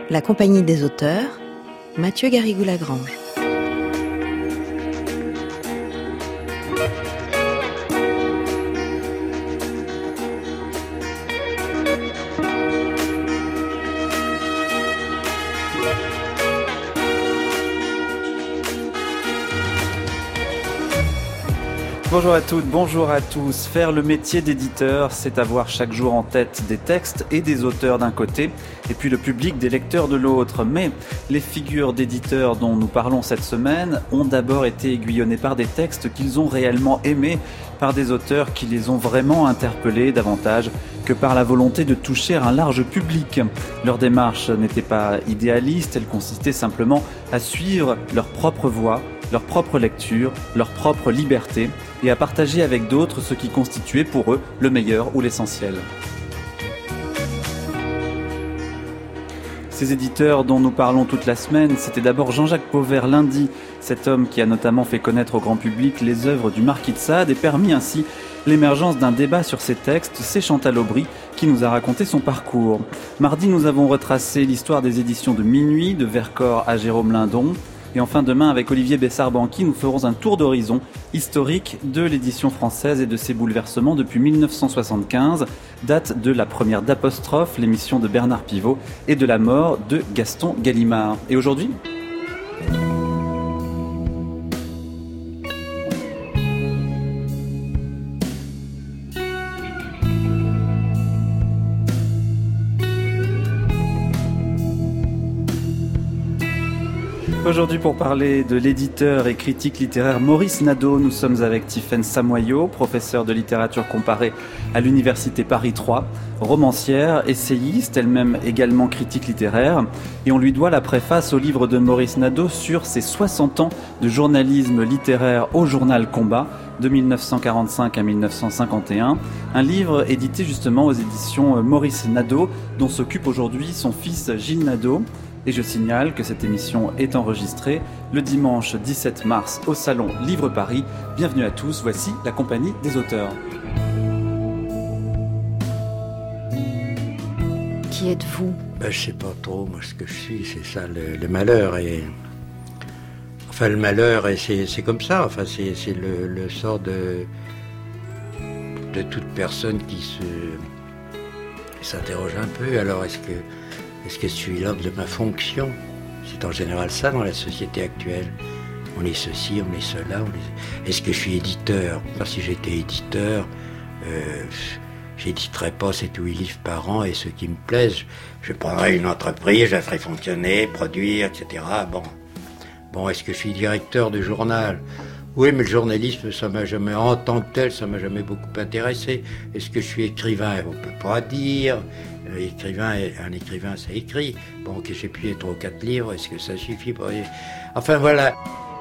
La Compagnie des auteurs, Mathieu Garrigou-Lagrange. Bonjour à toutes, bonjour à tous. Faire le métier d'éditeur, c'est avoir chaque jour en tête des textes et des auteurs d'un côté, et puis le public des lecteurs de l'autre. Mais les figures d'éditeurs dont nous parlons cette semaine ont d'abord été aiguillonnées par des textes qu'ils ont réellement aimés, par des auteurs qui les ont vraiment interpellés davantage que par la volonté de toucher un large public. Leur démarche n'était pas idéaliste, elle consistait simplement à suivre leur propre voie, leur propre lecture, leur propre liberté, et à partager avec d'autres ce qui constituait pour eux le meilleur ou l'essentiel. Ces éditeurs dont nous parlons toute la semaine, c'était d'abord Jean-Jacques Pauvert Lundi, cet homme qui a notamment fait connaître au grand public les œuvres du Marquis de Sade et permis ainsi l'émergence d'un débat sur ses textes. C'est Chantal Aubry qui nous a raconté son parcours. Mardi, nous avons retracé l'histoire des éditions de Minuit, de Vercors à Jérôme Lindon. Et enfin demain, avec Olivier Bessard-Banqui, nous ferons un tour d'horizon historique de l'édition française et de ses bouleversements depuis 1975, date de la première d'Apostrophe, l'émission de Bernard Pivot, et de la mort de Gaston Gallimard. Et aujourd'hui ? Aujourd'hui, pour parler de l'éditeur et critique littéraire Maurice Nadeau, nous sommes avec Tiffaine Samoyau, professeure de littérature comparée à l'université Paris 3, romancière, essayiste, elle-même également critique littéraire, et on lui doit la préface au livre de Maurice Nadeau sur ses 60 ans de journalisme littéraire au journal Combat, de 1945 à 1951, un livre édité justement aux éditions Maurice Nadeau, dont s'occupe aujourd'hui son fils Gilles Nadeau. Et je signale que cette émission est enregistrée le dimanche 17 mars au Salon Livre Paris. Bienvenue à tous, voici la Compagnie des auteurs. Qui êtes-vous ? Je sais pas trop, moi ce que je suis, c'est ça le malheur. Le malheur, et c'est comme ça, c'est le sort de toute personne qui s'interroge un peu. Alors est-ce que je suis l'homme de ma fonction ? C'est en général ça dans la société actuelle. On est ceci, on est cela. Est-ce que je suis éditeur ? Si j'étais éditeur, j'éditerais pas 7 ou 8 livres par an, et ceux qui me plaisent, je prendrais une entreprise, je la ferais fonctionner, produire, etc. Bon, est-ce que je suis directeur de journal ? Oui, mais le journalisme, ça m'a jamais, en tant que tel, ça m'a jamais beaucoup intéressé. Est-ce que je suis écrivain ? On peut pas dire. Un écrivain, ça écrit. Bon, que j'ai pu 3 ou 4 livres, est-ce que ça suffit pour... Enfin, voilà.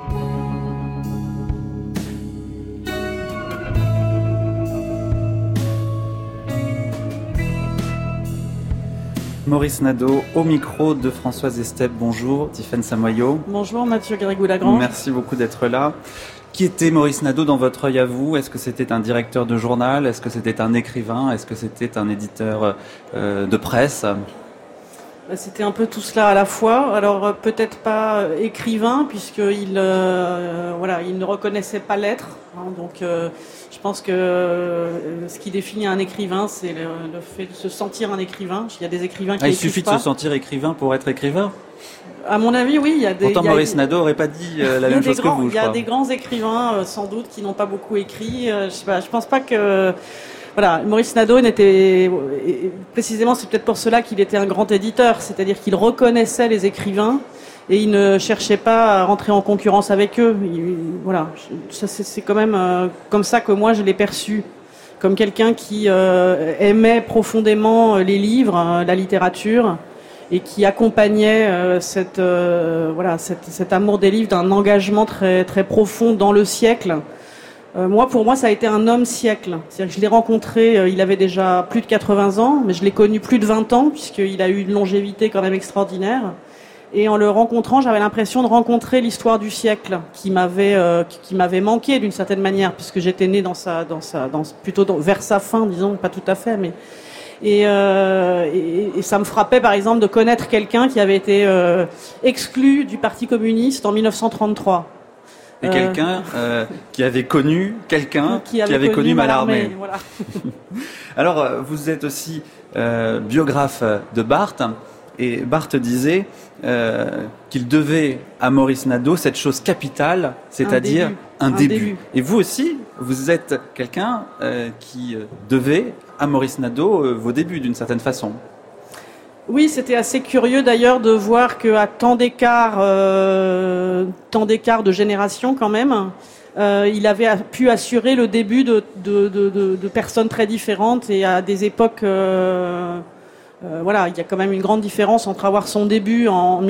Maurice Nadeau, au micro de Françoise Estep. Bonjour, Tiffaine Samoyau. Bonjour, Mathieu Garrigou-Lagrange. Merci beaucoup d'être là. Qui était Maurice Nadeau dans votre œil à vous ? Est-ce que c'était un directeur de journal ? Est-ce que c'était un écrivain ? Est-ce que c'était un éditeur de presse ? C'était un peu tout cela à la fois. Alors peut-être pas écrivain, puisqu'il ne reconnaissait pas l'être. Donc je pense que ce qui définit un écrivain, c'est le fait de se sentir un écrivain. Il y a des écrivains qui il suffit de se sentir écrivain pour être écrivain ? À mon avis, oui. Il y a des. Pourtant, Maurice Nadeau n'aurait pas dit la même chose que vous. Il y a des grands écrivains, sans doute, qui n'ont pas beaucoup écrit. Je pense pas que. Voilà, Maurice Nadeau n'était. Précisément, c'est peut-être pour cela qu'il était un grand éditeur. C'est-à-dire qu'il reconnaissait les écrivains et il ne cherchait pas à rentrer en concurrence avec eux. C'est quand même comme ça que moi je l'ai perçu. Comme quelqu'un qui aimait profondément les livres, la littérature, et qui accompagnait cet amour des livres d'un engagement très, très profond dans le siècle. Pour moi, ça a été un homme-siècle. C'est-à-dire que je l'ai rencontré, il avait déjà plus de 80 ans, mais je l'ai connu plus de 20 ans, puisqu'il a eu une longévité quand même extraordinaire. Et en le rencontrant, j'avais l'impression de rencontrer l'histoire du siècle, qui m'avait manqué d'une certaine manière, puisque j'étais née plutôt vers sa fin, disons, pas tout à fait, mais... Et ça me frappait, par exemple, de connaître quelqu'un qui avait été exclu du Parti communiste en 1933. Et quelqu'un qui avait connu quelqu'un qui avait connu Mallarmé. Voilà. Alors, vous êtes aussi biographe de Barthes, et Barthes disait qu'il devait à Maurice Nadeau cette chose capitale, c'est-à-dire un début. Et vous aussi, vous êtes quelqu'un qui devait à Maurice Nadeau vos débuts d'une certaine façon. Oui, c'était assez curieux d'ailleurs de voir qu'à tant d'écart de génération quand même, il avait pu assurer le début de personnes très différentes et à des époques. Voilà, il y a quand même une grande différence entre avoir son début en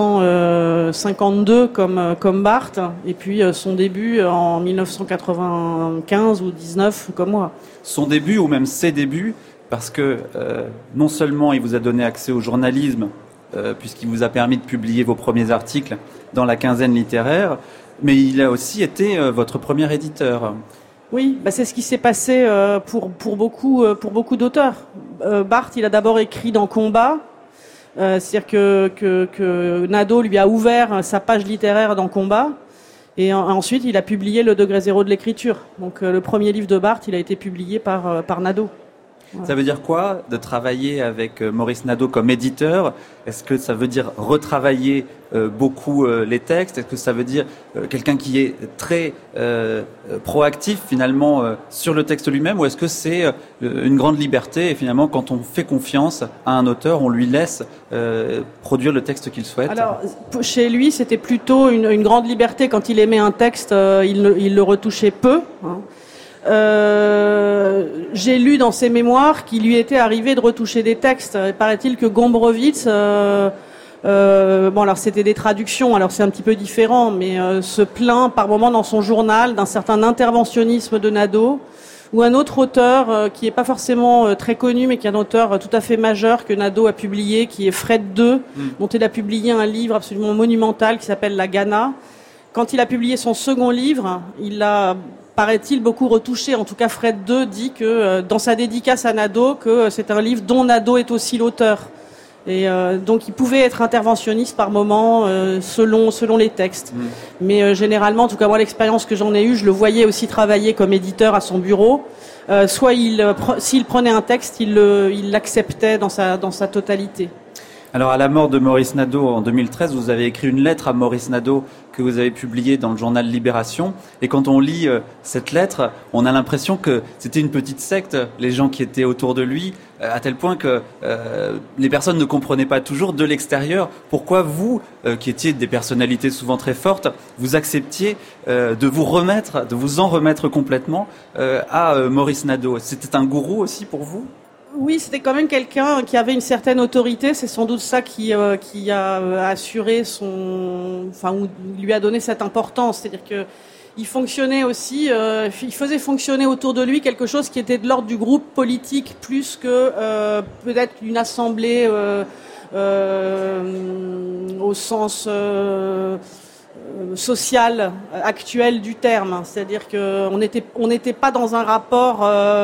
1952 comme Barthes et puis son début en 1995 ou 19 comme moi. Son début ou même ses débuts. Parce que non seulement il vous a donné accès au journalisme, puisqu'il vous a permis de publier vos premiers articles dans la quinzaine littéraire, mais il a aussi été votre premier éditeur. Oui, c'est ce qui s'est passé pour beaucoup d'auteurs. Barthes, il a d'abord écrit dans Combat, c'est-à-dire que Nadeau lui a ouvert sa page littéraire dans Combat, et ensuite il a publié Le degré zéro de l'écriture. Donc le premier livre de Barthes, il a été publié par Nadeau. Ouais. Ça veut dire quoi de travailler avec Maurice Nadeau comme éditeur? Est-ce que ça veut dire retravailler beaucoup les textes? Est-ce que ça veut dire quelqu'un qui est très proactif finalement sur le texte lui-même? Ou est-ce que c'est une grande liberté et finalement quand on fait confiance à un auteur, on lui laisse produire le texte qu'il souhaite? Alors chez lui c'était plutôt une grande liberté. Quand il aimait un texte, il le retouchait peu, hein. J'ai lu dans ses mémoires qu'il lui était arrivé de retoucher des textes. Paraît-il que Gombrowicz, alors c'était des traductions, alors c'est un petit peu différent, mais se plaint par moment dans son journal d'un certain interventionnisme de Nadeau, ou un autre auteur qui est pas forcément très connu, mais qui est un auteur tout à fait majeur que Nadeau a publié, qui est Fred II, dont il a publié un livre absolument monumental qui s'appelle La Ghana. Quand il a publié son second livre, il a, paraît-il, beaucoup retouché. En tout cas, Fred II dit que dans sa dédicace à Nadeau, que c'est un livre dont Nadeau est aussi l'auteur. Et donc, il pouvait être interventionniste par moment, selon les textes. Mais généralement, en tout cas, moi, l'expérience que j'en ai eue, je le voyais aussi travailler comme éditeur à son bureau. Soit s'il prenait un texte, il l'acceptait dans sa totalité. Alors, à la mort de Maurice Nadeau en 2013, vous avez écrit une lettre à Maurice Nadeau que vous avez publiée dans le journal Libération. Et quand on lit cette lettre, on a l'impression que c'était une petite secte, les gens qui étaient autour de lui, à tel point que les personnes ne comprenaient pas toujours de l'extérieur pourquoi vous, qui étiez des personnalités souvent très fortes, vous acceptiez de vous en remettre complètement à Maurice Nadeau. C'était un gourou aussi pour vous ? Oui, c'était quand même quelqu'un qui avait une certaine autorité. C'est sans doute ça qui a assuré ou lui a donné cette importance. C'est-à-dire que il fonctionnait aussi, il faisait fonctionner autour de lui quelque chose qui était de l'ordre du groupe politique plus que peut-être une assemblée au sens social actuel du terme. C'est-à-dire que on n'était pas dans un rapport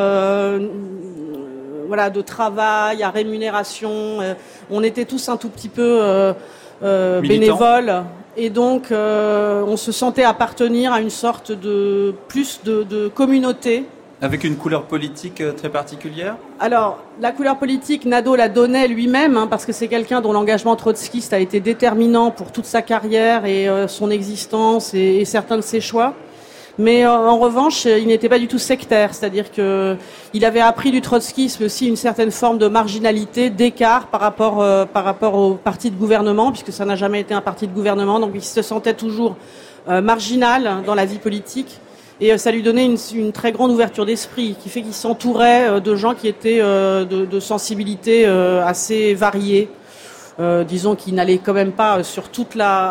de travail, à rémunération. On était tous un tout petit peu bénévoles. Et donc, on se sentait appartenir à une sorte de communauté. Avec une couleur politique très particulière ? Alors, la couleur politique, Nadeau la donnait lui-même, parce que c'est quelqu'un dont l'engagement trotskiste a été déterminant pour toute sa carrière et son existence et certains de ses choix. Mais en revanche, il n'était pas du tout sectaire, c'est-à-dire que il avait appris du trotskisme aussi une certaine forme de marginalité, d'écart par rapport au parti de gouvernement, puisque ça n'a jamais été un parti de gouvernement, donc il se sentait toujours marginal dans la vie politique, et ça lui donnait une très grande ouverture d'esprit, qui fait qu'il s'entourait de gens qui étaient de sensibilités assez variées. Disons qu'il n'allait quand même pas sur tout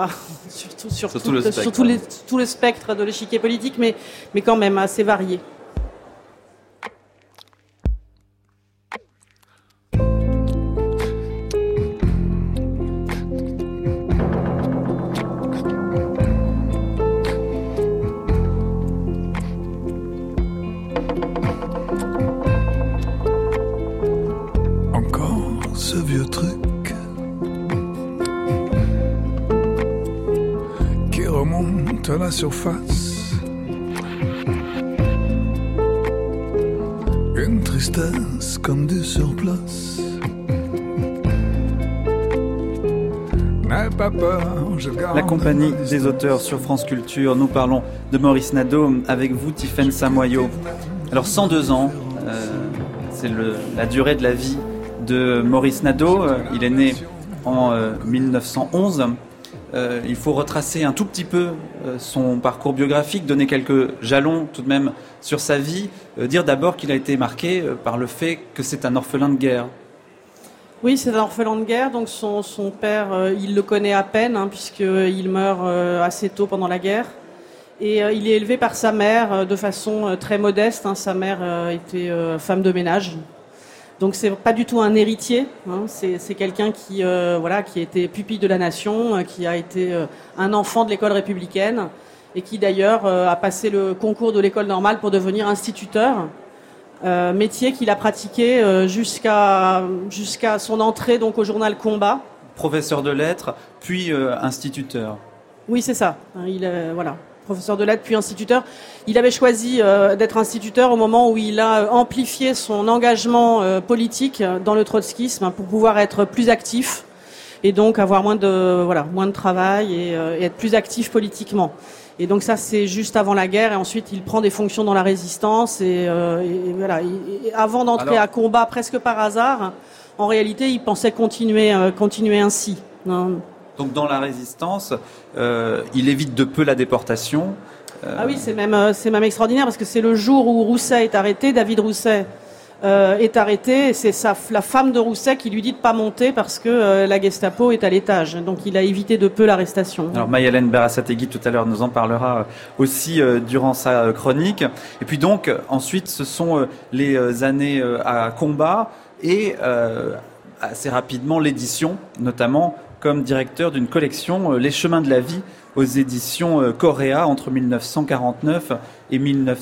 le spectre de l'échiquier politique, mais quand même assez varié. ce vieux truc qui remonte à la surface. Une tristesse comme du surplace. N'aie pas peur, je garde La compagnie des auteurs sur France Culture. Nous parlons de Maurice Nadeau avec vous, Tiffaine Samoyau. Alors 102 ans, c'est la durée de la vie de Maurice Nadeau. Il est né en 1911. Il faut retracer un tout petit peu son parcours biographique, donner quelques jalons tout de même sur sa vie. Dire d'abord qu'il a été marqué par le fait que c'est un orphelin de guerre. Oui, c'est un orphelin de guerre, donc son père, il le connaît à peine, puisqu'il meurt assez tôt pendant la guerre. Et il est élevé par sa mère de façon très modeste. Sa mère était femme de ménage. Donc c'est pas du tout un héritier. C'est quelqu'un qui a été pupille de la nation, qui a été un enfant de l'école républicaine et qui d'ailleurs a passé le concours de l'école normale pour devenir instituteur. Métier qu'il a pratiqué jusqu'à son entrée donc au journal Combat. Professeur de lettres, puis instituteur. Oui, c'est ça. Professeur de lettres, puis instituteur. Il avait choisi d'être instituteur au moment où il a amplifié son engagement politique dans le trotskisme pour pouvoir être plus actif et donc avoir moins de travail et être plus actif politiquement. Et donc ça, c'est juste avant la guerre. Et ensuite, il prend des fonctions dans la résistance. Et avant d'entrer à Combat, presque par hasard, en réalité, il pensait continuer ainsi. Donc dans la résistance, il évite de peu la déportation. Ah oui, c'est même extraordinaire parce que c'est le jour où Rousset est arrêté, David Rousset est arrêté. Et c'est la femme de Rousset qui lui dit de pas monter parce que la Gestapo est à l'étage. Donc il a évité de peu l'arrestation. Alors Maï-Hélène Berasategui tout à l'heure nous en parlera aussi durant sa chronique. Et puis donc ensuite ce sont les années à Combat et assez rapidement l'édition, notamment comme directeur d'une collection Les Chemins de la Vie aux éditions Coréa entre 1949 et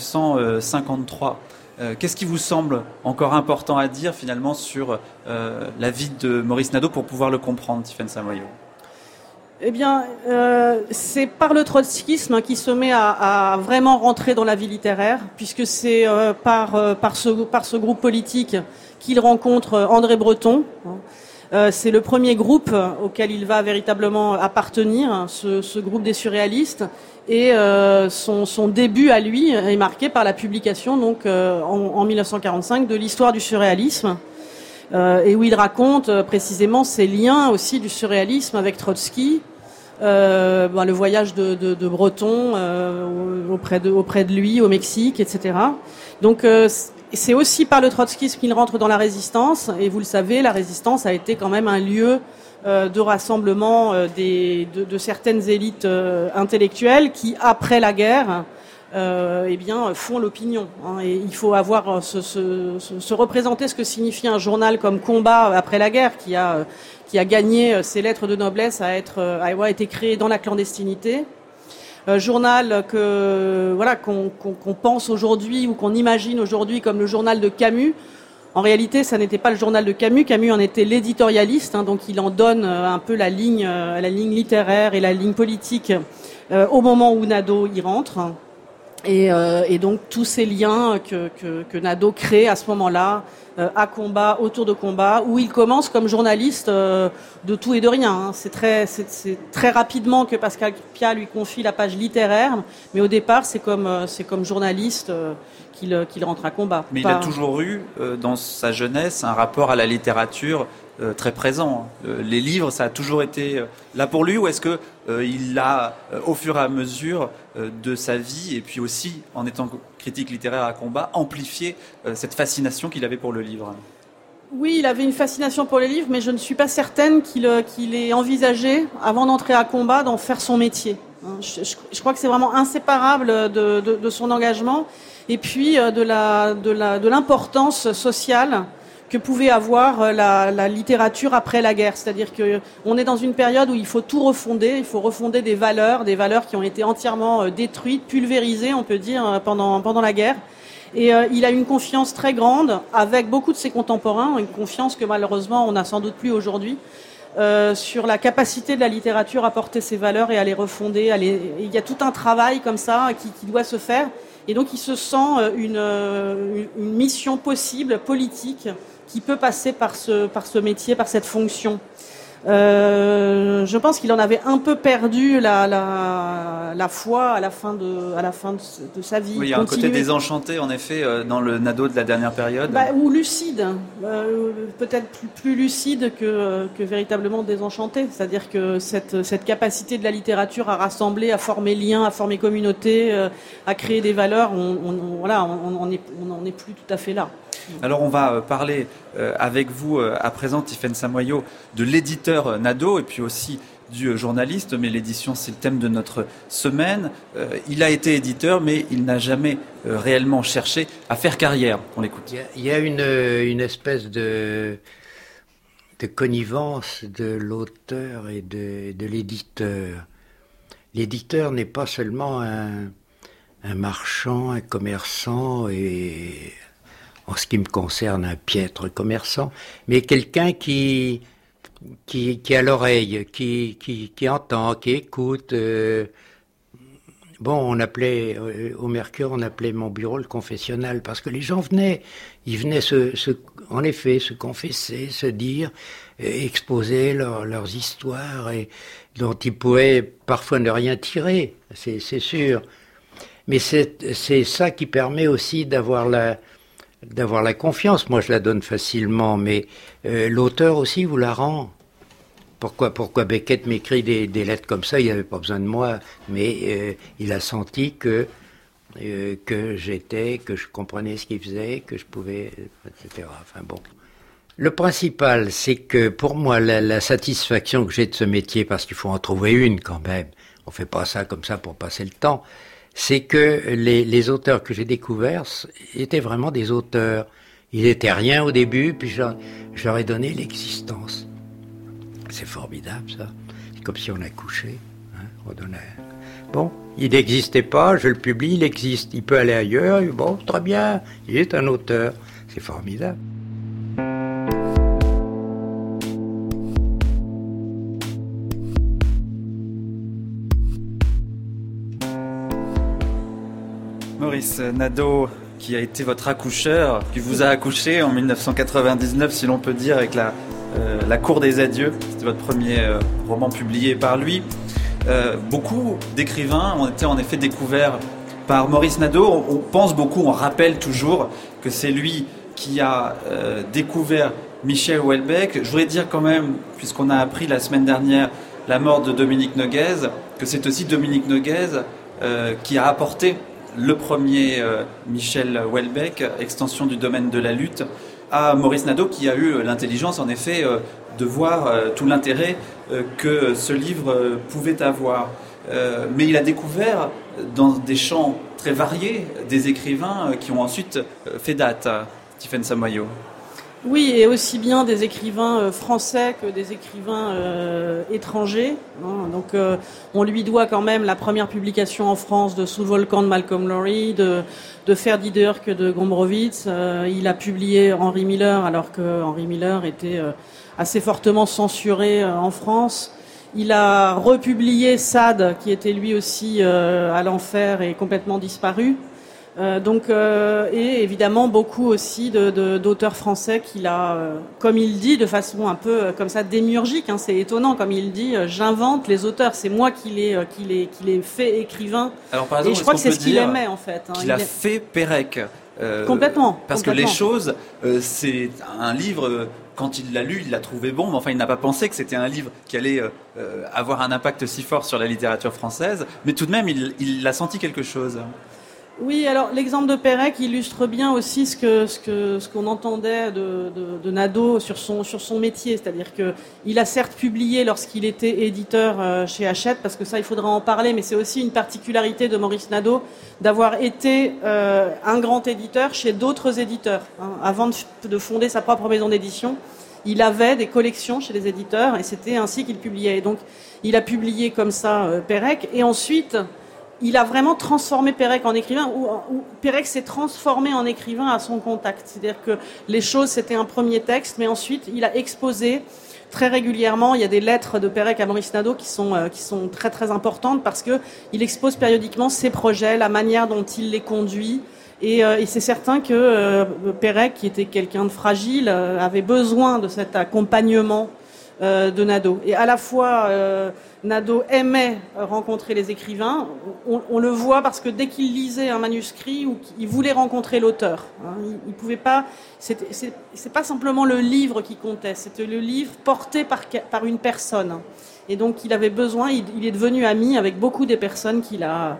1953. Qu'est-ce qui vous semble encore important à dire finalement sur la vie de Maurice Nadeau pour pouvoir le comprendre, Tiffaine Samoyau ? Eh bien, c'est par le trotskisme qui se met à vraiment rentrer dans la vie littéraire, puisque c'est par ce groupe politique qu'il rencontre André Breton. C'est le premier groupe auquel il va véritablement appartenir, ce groupe des surréalistes. Et son début à lui est marqué par la publication donc en 1945 de l'histoire du surréalisme, et où il raconte précisément ses liens aussi du surréalisme avec Trotsky, le voyage de Breton auprès de lui au Mexique, etc. Donc c'est aussi par le trotskisme qu'il rentre dans la résistance, et vous le savez, la résistance a été quand même un lieu de rassemblement de certaines élites intellectuelles qui, après la guerre, font l'opinion. Et il faut avoir se représenter ce que signifie un journal comme Combat après la guerre, qui a gagné ses lettres de noblesse à avoir été créé dans la clandestinité. Journal qu'on pense aujourd'hui ou qu'on imagine aujourd'hui comme le journal de Camus. En réalité, ça n'était pas le journal de Camus. Camus en était l'éditorialiste, donc il en donne un peu la ligne littéraire et la ligne politique au moment où Nadeau y rentre. Et donc tous ces liens que Nadeau crée à ce moment-là, à Combat, autour de Combat, où il commence comme journaliste de tout et de rien. C'est très rapidement que Pascal Piat lui confie la page littéraire, mais au départ c'est comme journaliste qu'il rentre à Combat. Mais il a toujours eu dans sa jeunesse un rapport à la littérature très présent. Les livres, ça a toujours été là pour lui, ou est-ce que il a, au fur et à mesure de sa vie, et puis aussi en étant critique littéraire à Combat, amplifié cette fascination qu'il avait pour le livre ? Oui, il avait une fascination pour les livres, mais je ne suis pas certaine qu'il ait envisagé, avant d'entrer à Combat, d'en faire son métier. Je crois que c'est vraiment inséparable de son engagement, et puis de l'importance sociale que pouvait avoir la littérature après la guerre. C'est-à-dire qu'on est dans une période où il faut tout refonder, il faut refonder des valeurs qui ont été entièrement détruites, pulvérisées, on peut dire, pendant la guerre. Et il a une confiance très grande avec beaucoup de ses contemporains, une confiance que malheureusement on n'a sans doute plus aujourd'hui, sur la capacité de la littérature à porter ses valeurs et à les refonder. Il y a tout un travail comme ça qui doit se faire. Et donc il se sent une mission possible, politique, qui peut passer par ce métier, par cette fonction. Je pense qu'il en avait un peu perdu la foi à la fin de sa vie. Oui, il y a un côté désenchanté, en effet, dans le Nadeau de la dernière période. Ou lucide, peut-être plus lucide que véritablement désenchanté. C'est-à-dire que cette capacité de la littérature à rassembler, à former liens, à former communauté, à créer des valeurs, on n'en est plus tout à fait là. Alors on va parler avec vous à présent, Tiffaine Samoyau, de l'éditeur Nadeau et puis aussi du journaliste, mais l'édition c'est le thème de notre semaine. Il a été éditeur, mais il n'a jamais réellement cherché à faire carrière. On l'écoute. Il y a une espèce de connivence de l'auteur et de l'éditeur. L'éditeur n'est pas seulement un marchand, un commerçant et... en ce qui me concerne, un piètre commerçant, mais quelqu'un qui a l'oreille, qui entend, qui écoute. On appelait, au Mercure, on appelait mon bureau le confessionnal, parce que les gens venaient en effet, se confesser, se dire, exposer leurs histoires, et dont ils pouvaient parfois ne rien tirer, c'est sûr. Mais c'est ça qui permet aussi d'avoir la confiance. Moi, je la donne facilement, mais l'auteur aussi vous la rend. Pourquoi Beckett m'écrit des lettres comme ça? Il n'avait pas besoin de moi, mais il a senti que je comprenais ce qu'il faisait, que je pouvais, etc. Enfin bon. Le principal, c'est que pour moi, la satisfaction que j'ai de ce métier, parce qu'il faut en trouver une quand même, on fait pas ça comme ça pour passer le temps, c'est que les auteurs que j'ai découverts étaient vraiment des auteurs. Ils n'étaient rien au début, puis je leur ai donné l'existence. C'est formidable, ça. C'est comme si on accouchait. On donnait... Bon, il n'existait pas, je le publie, il existe. Il peut aller ailleurs, bon, très bien, il est un auteur. C'est formidable. Maurice Nadeau, qui a été votre accoucheur, qui vous a accouché en 1999, si l'on peut dire, avec la Cour des Adieux. C'était votre premier roman publié par lui. Beaucoup d'écrivains ont été en effet découverts par Maurice Nadeau. On pense beaucoup, on rappelle toujours que c'est lui qui a découvert Michel Houellebecq. Je voudrais dire quand même, puisqu'on a appris la semaine dernière la mort de Dominique Noguez, que c'est aussi Dominique Noguez qui a apporté le premier Michel Houellebecq, extension du domaine de la lutte, à Maurice Nadeau, qui a eu l'intelligence en effet de voir tout l'intérêt que ce livre pouvait avoir. Mais il a découvert dans des champs très variés des écrivains qui ont ensuite fait date. Tiffaine Samoyau. Oui, et aussi bien des écrivains français que des écrivains étrangers. Donc, on lui doit quand même la première publication en France de Sous le volcan de Malcolm Lowry, de Ferdi Durk de Gombrowicz. Il a publié Henry Miller, alors que Henry Miller était assez fortement censuré en France. Il a republié Sade, qui était lui aussi à l'enfer et complètement disparu. Et évidemment beaucoup aussi d'auteurs français qu'il a, comme il dit, de façon un peu comme ça démiurgique, c'est étonnant, comme il dit, j'invente les auteurs, c'est moi qui les fait écrivain. Alors par exemple, et je crois que c'est ce qu'il aimait en fait. Qu'il a fait Pérec. Complètement. Parce que Les Choses, c'est un livre, quand il l'a lu, il l'a trouvé bon, mais enfin il n'a pas pensé que c'était un livre qui allait avoir un impact si fort sur la littérature française, mais tout de même il a senti quelque chose. Oui, alors l'exemple de Pérec illustre bien aussi ce qu'on entendait de Nadeau sur son métier, c'est-à-dire que il a certes publié lorsqu'il était éditeur chez Hachette, parce que ça il faudra en parler, mais c'est aussi une particularité de Maurice Nadeau d'avoir été un grand éditeur chez d'autres éditeurs. Avant de fonder sa propre maison d'édition, il avait des collections chez les éditeurs et c'était ainsi qu'il publiait. Et donc il a publié comme ça Pérec, et ensuite il a vraiment transformé Pérec en écrivain, ou Pérec s'est transformé en écrivain à son contact. C'est-à-dire que les choses, c'était un premier texte, mais ensuite, il a exposé très régulièrement. Il y a des lettres de Pérec à Maurice Nadeau qui sont très très importantes parce que il expose périodiquement ses projets, la manière dont il les conduit. Et c'est certain que Pérec, qui était quelqu'un de fragile, avait besoin de cet accompagnement de Nadeau. Et à la fois, Nadeau aimait rencontrer les écrivains. On le voit parce que dès qu'il lisait un manuscrit, ou il voulait rencontrer l'auteur. Il pouvait pas. C'est pas simplement le livre qui comptait. C'était le livre porté par une personne. Et donc, il avait besoin. Il est devenu ami avec beaucoup des personnes qu'il a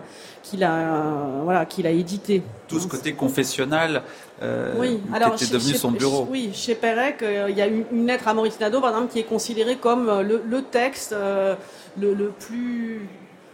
édité. Tout ce côté confessionnel oui. qui était devenu son bureau. Oui, chez Pérec, il y a une lettre à Maurice Nadeau, par exemple, qui est considérée comme le texte le plus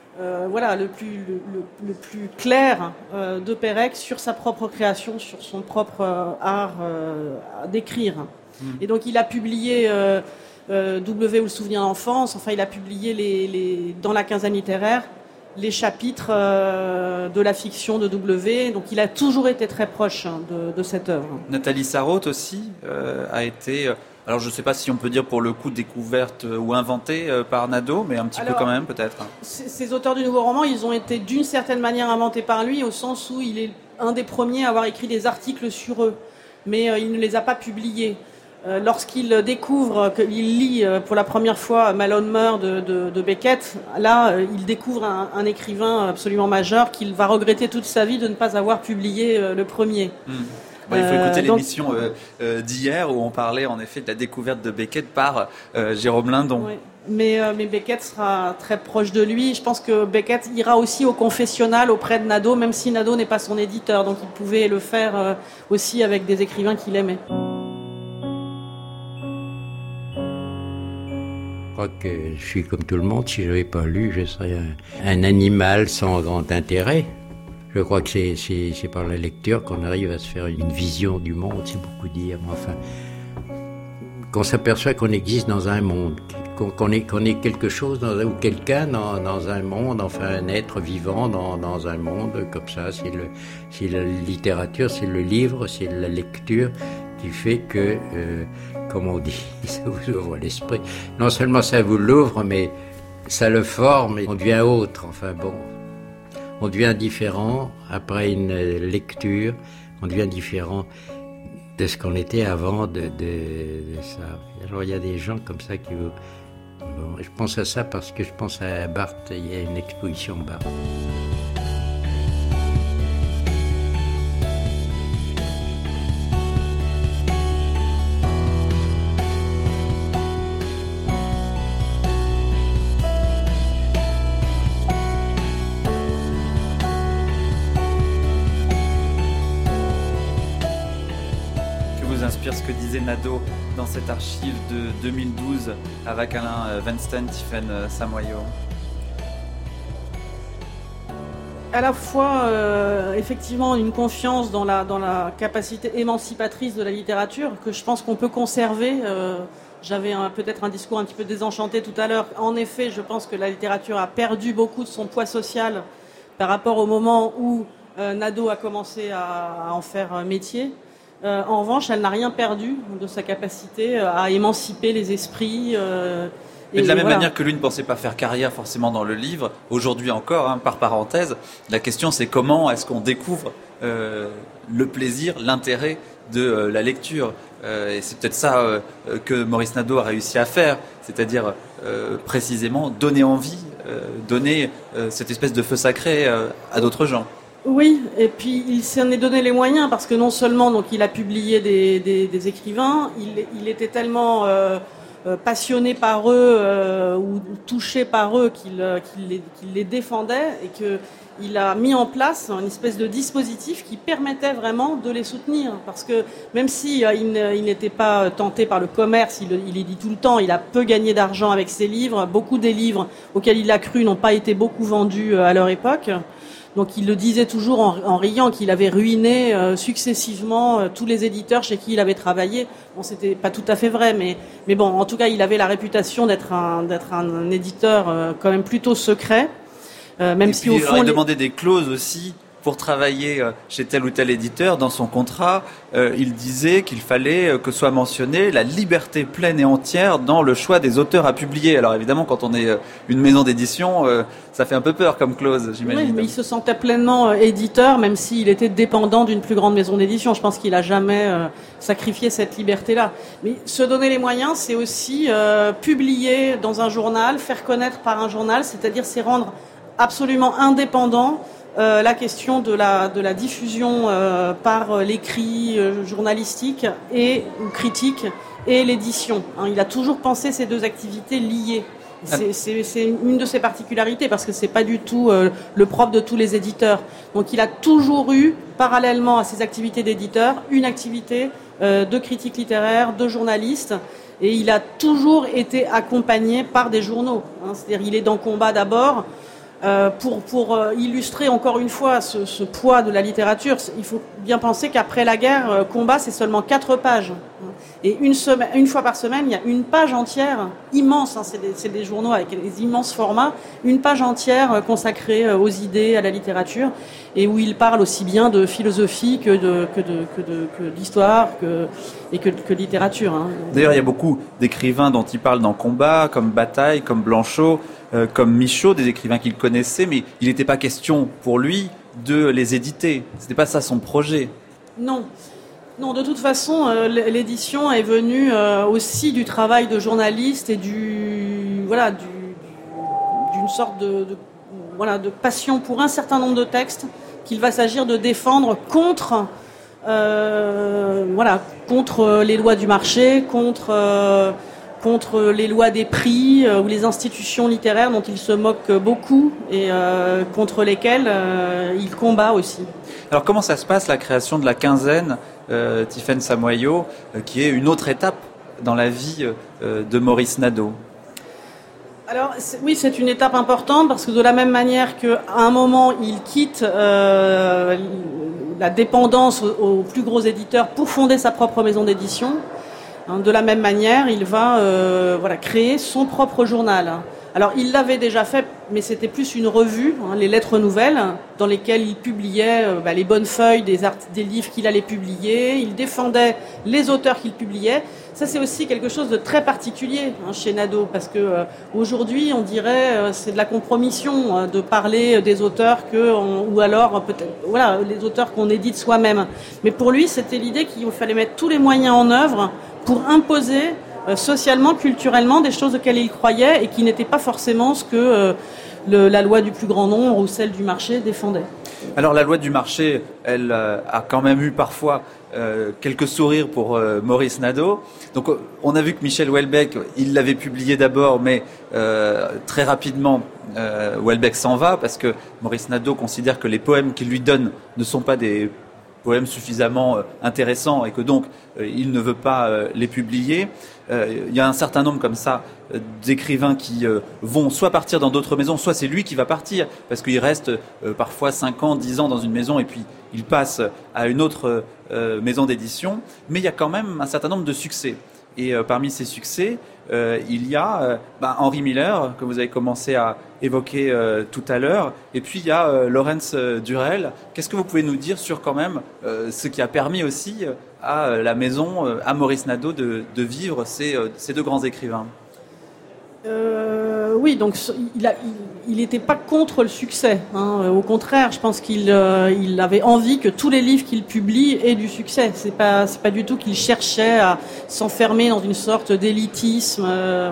clair de Pérec sur sa propre création, sur son propre art d'écrire. Et donc, il a publié W ou le souvenir d'enfance. Enfin, il a publié dans la quinzaine littéraire les chapitres de la fiction de W. Donc il a toujours été très proche de cette œuvre. Nathalie Sarraute aussi a été, alors je ne sais pas si on peut dire pour le coup découverte ou inventée par Nadeau, mais un petit peu quand même peut-être. Ces auteurs du nouveau roman, ils ont été d'une certaine manière inventés par lui, au sens où il est un des premiers à avoir écrit des articles sur eux, mais il ne les a pas publiés. Lorsqu'il découvre, qu'il lit pour la première fois Malone meurt de Beckett, là, il découvre un écrivain absolument majeur qu'il va regretter toute sa vie de ne pas avoir publié le premier. Il faut écouter l'émission d'hier où on parlait en effet de la découverte de Beckett par Jérôme Lindon. Oui. Mais Beckett sera très proche de lui. Je pense que Beckett ira aussi au confessionnal auprès de Nadeau, même si Nadeau n'est pas son éditeur. Donc il pouvait le faire aussi avec des écrivains qu'il aimait. Je crois que je suis comme tout le monde. Si je n'avais pas lu, je serais un animal sans grand intérêt. Je crois que c'est par la lecture qu'on arrive à se faire une vision du monde, c'est beaucoup dire. Enfin, qu'on s'aperçoit qu'on existe dans un monde, qu'on est quelque chose ou quelqu'un dans un monde, enfin un être vivant dans un monde comme ça. C'est la littérature, c'est le livre, c'est la lecture qui fait que, comme on dit, ça vous ouvre l'esprit. Non seulement ça vous l'ouvre, mais ça le forme et on devient autre. Enfin bon, on devient différent après une lecture, on devient différent de ce qu'on était avant de ça. Alors il y a des gens comme ça qui vous... Bon, je pense à ça parce que je pense à Barthes, il y a une exposition Barthes. Ce que disait Nadeau dans cette archive de 2012 avec Alain Weinstein, Tiffaine Samoyo. À la fois, effectivement, une confiance dans la capacité émancipatrice de la littérature que je pense qu'on peut conserver. J'avais peut-être un discours un petit peu désenchanté tout à l'heure. En effet, je pense que la littérature a perdu beaucoup de son poids social par rapport au moment où Nadeau a commencé à en faire un métier. En revanche, elle n'a rien perdu de sa capacité à émanciper les esprits. Mais de la même manière que lui ne pensait pas faire carrière forcément dans le livre, aujourd'hui encore, par parenthèse, la question c'est comment est-ce qu'on découvre le plaisir, l'intérêt de la lecture. Et c'est peut-être ça que Maurice Nadeau a réussi à faire, c'est-à-dire précisément donner envie, donner cette espèce de feu sacré à d'autres gens. Oui, et puis il s'en est donné les moyens parce que non seulement donc il a publié des écrivains, il était tellement passionné par eux ou touché par eux qu'il les défendait et qu'il a mis en place une espèce de dispositif qui permettait vraiment de les soutenir. Parce que même si il n'était pas tenté par le commerce, il est dit tout le temps, il a peu gagné d'argent avec ses livres. Beaucoup des livres auxquels il a cru n'ont pas été beaucoup vendus à leur époque. Donc il le disait toujours en riant qu'il avait ruiné successivement tous les éditeurs chez qui il avait travaillé. Bon, c'était pas tout à fait vrai, mais bon, en tout cas, il avait la réputation d'être un éditeur quand même plutôt secret. même si au fond... il demandait des clauses aussi pour travailler chez tel ou tel éditeur. Dans son contrat, il disait qu'il fallait que soit mentionnée la liberté pleine et entière dans le choix des auteurs à publier. Alors évidemment, quand on est une maison d'édition, ça fait un peu peur comme clause, j'imagine. Oui, mais il se sentait pleinement éditeur, même s'il était dépendant d'une plus grande maison d'édition. Je pense qu'il n'a jamais sacrifié cette liberté-là. Mais se donner les moyens, c'est aussi publier dans un journal, faire connaître par un journal, c'est-à-dire c'est rendre absolument indépendant la question de la diffusion par l'écrit journalistique ou critique et l'édition. Il a toujours pensé ces deux activités liées. C'est une de ses particularités parce que c'est pas du tout le propre de tous les éditeurs. Donc il a toujours eu, parallèlement à ses activités d'éditeur, une activité de critique littéraire, de journaliste. Et il a toujours été accompagné par des journaux. C'est-à-dire il est dans Combat d'abord. Pour illustrer encore une fois ce poids de la littérature, il faut bien penser qu'après la guerre, Combat, c'est seulement 4 pages. Et une fois par semaine, il y a une page entière, immense, c'est des journaux avec des immenses formats, une page entière consacrée aux idées, à la littérature, et où il parle aussi bien de philosophie que d'histoire et que littérature. D'ailleurs, il y a beaucoup d'écrivains dont il parle dans Combat, comme Bataille, comme Blanchot, comme Michaud, des écrivains qu'il connaissait, mais il n'était pas question pour lui de les éditer. C'était pas ça son projet. Non, de toute façon, l'édition est venue aussi du travail de journaliste et d'une sorte de passion pour un certain nombre de textes qu'il va s'agir de défendre contre les lois du marché, contre les lois des prix ou les institutions littéraires dont il se moque beaucoup et contre lesquelles il combat aussi. Alors comment ça se passe, la création de la quinzaine, Tiffaine Samoyau, qui est une autre étape dans la vie de Maurice Nadeau? Alors oui, c'est une étape importante parce que de la même manière qu'à un moment il quitte la dépendance aux plus gros éditeurs pour fonder sa propre maison d'édition, de la même manière il va créer son propre journal. Alors il l'avait déjà fait, mais c'était plus une revue, les Lettres Nouvelles, dans lesquelles il publiait les bonnes feuilles des livres qu'il allait publier. Il défendait les auteurs qu'il publiait. Ça, c'est aussi quelque chose de très particulier chez Nadeau, parce que aujourd'hui, on dirait c'est de la compromission de parler des auteurs ou alors peut-être les auteurs qu'on édite soi-même. Mais pour lui, c'était l'idée qu'il fallait mettre tous les moyens en œuvre pour imposer socialement, culturellement, des choses auxquelles il croyait et qui n'étaient pas forcément ce que la loi du plus grand nombre ou celle du marché défendait. Alors la loi du marché, elle a quand même eu parfois quelques sourires pour Maurice Nadeau. Donc on a vu que Michel Houellebecq, il l'avait publié d'abord, mais très rapidement Houellebecq s'en va parce que Maurice Nadeau considère que les poèmes qu'il lui donne ne sont pas des poèmes suffisamment intéressants et que donc il ne veut pas les publier. Il y a un certain nombre comme ça d'écrivains qui vont soit partir dans d'autres maisons, soit c'est lui qui va partir parce qu'il reste parfois 5 ans, 10 ans dans une maison et puis il passe à une autre maison d'édition. Mais il y a quand même un certain nombre de succès. Et parmi ces succès, il y a Henri Miller, que vous avez commencé à évoquer tout à l'heure, et puis il y a Laurence Durel. Qu'est-ce que vous pouvez nous dire sur quand même ce qui a permis aussi à la maison, à Maurice Nadeau, de vivre ces deux grands écrivains? Oui, donc il n'était pas contre le succès. Au contraire, je pense qu'il avait envie que tous les livres qu'il publie aient du succès. C'est pas du tout qu'il cherchait à s'enfermer dans une sorte d'élitisme.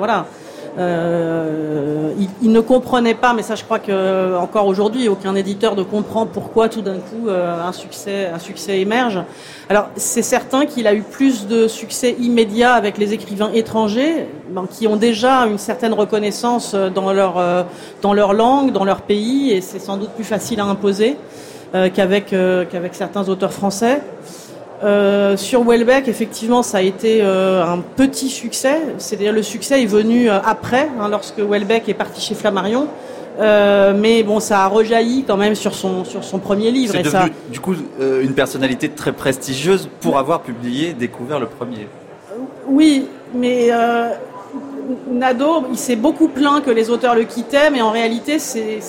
Il ne comprenait pas, mais ça je crois que encore aujourd'hui aucun éditeur ne comprend pourquoi tout d'un coup un succès émerge. Alors c'est certain qu'il a eu plus de succès immédiat avec les écrivains étrangers qui ont déjà une certaine reconnaissance dans leur langue, dans leur pays, et c'est sans doute plus facile à imposer qu'avec certains auteurs français. Sur Houellebecq, effectivement, ça a été un petit succès. C'est-à-dire le succès est venu après, lorsque Houellebecq est parti chez Flammarion. Mais bon, ça a rejailli quand même sur son premier livre. C'est devenu, du coup, une personnalité très prestigieuse pour avoir découvert le premier. Oui, mais Nadeau, il s'est beaucoup plaint que les auteurs le quittaient, mais en réalité,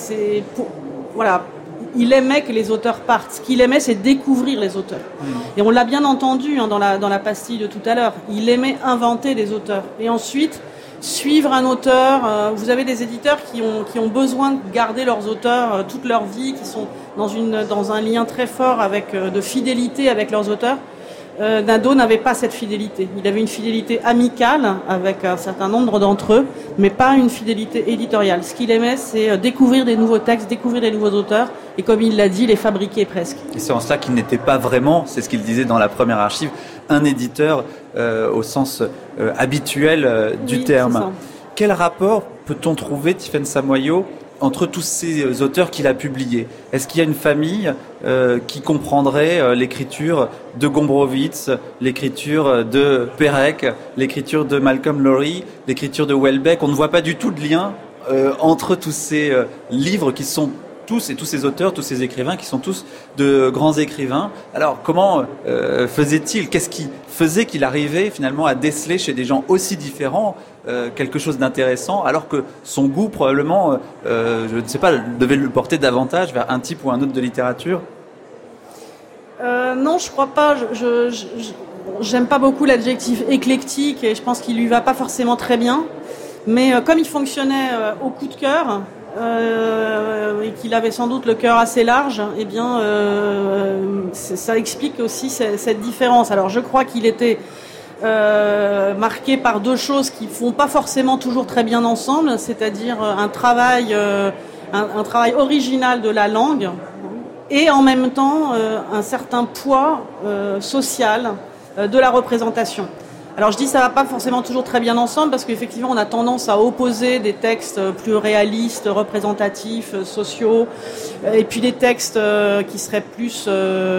il aimait que les auteurs partent. Ce qu'il aimait, c'est découvrir les auteurs. Et on l'a bien entendu dans la pastille de tout à l'heure. Il aimait inventer des auteurs. Et ensuite, suivre un auteur. Vous avez des éditeurs qui ont besoin de garder leurs auteurs toute leur vie, qui sont dans un lien très fort de fidélité avec leurs auteurs. Nadeau n'avait pas cette fidélité. Il avait une fidélité amicale avec un certain nombre d'entre eux, mais pas une fidélité éditoriale. Ce qu'il aimait, c'est découvrir des nouveaux textes, découvrir des nouveaux auteurs, et comme il l'a dit, les fabriquer presque. Et c'est en cela qu'il n'était pas vraiment, c'est ce qu'il disait dans la première archive, un éditeur au sens habituel du terme. Quel rapport peut-on trouver, Tiffaine Samoyau, entre tous ces auteurs qu'il a publiés? Est-ce qu'il y a une famille qui comprendrait l'écriture de Gombrowicz, l'écriture de Perec, l'écriture de Malcolm Lowry, l'écriture de Houellebecq? On ne voit pas du tout de lien entre tous ces livres qui sont tous ces auteurs, tous ces écrivains qui sont tous de grands écrivains. Alors comment faisait-il? Qu'est-ce qui faisait qu'il arrivait finalement à déceler chez des gens aussi différents quelque chose d'intéressant, alors que son goût probablement, je ne sais pas, devait le porter davantage vers un type ou un autre de littérature? Non, je crois pas. J'aime pas beaucoup l'adjectif éclectique et je pense qu'il lui va pas forcément très bien. Mais comme il fonctionnait au coup de cœur et qu'il avait sans doute le cœur assez large, eh bien, ça explique aussi cette différence. Alors, je crois qu'il était marqué par deux choses qui font pas forcément toujours très bien ensemble, c'est-à-dire un travail original de la langue et en même temps un certain poids social de la représentation. Alors je dis ça va pas forcément toujours très bien ensemble parce qu'effectivement on a tendance à opposer des textes plus réalistes, représentatifs, sociaux, et puis des textes qui seraient plus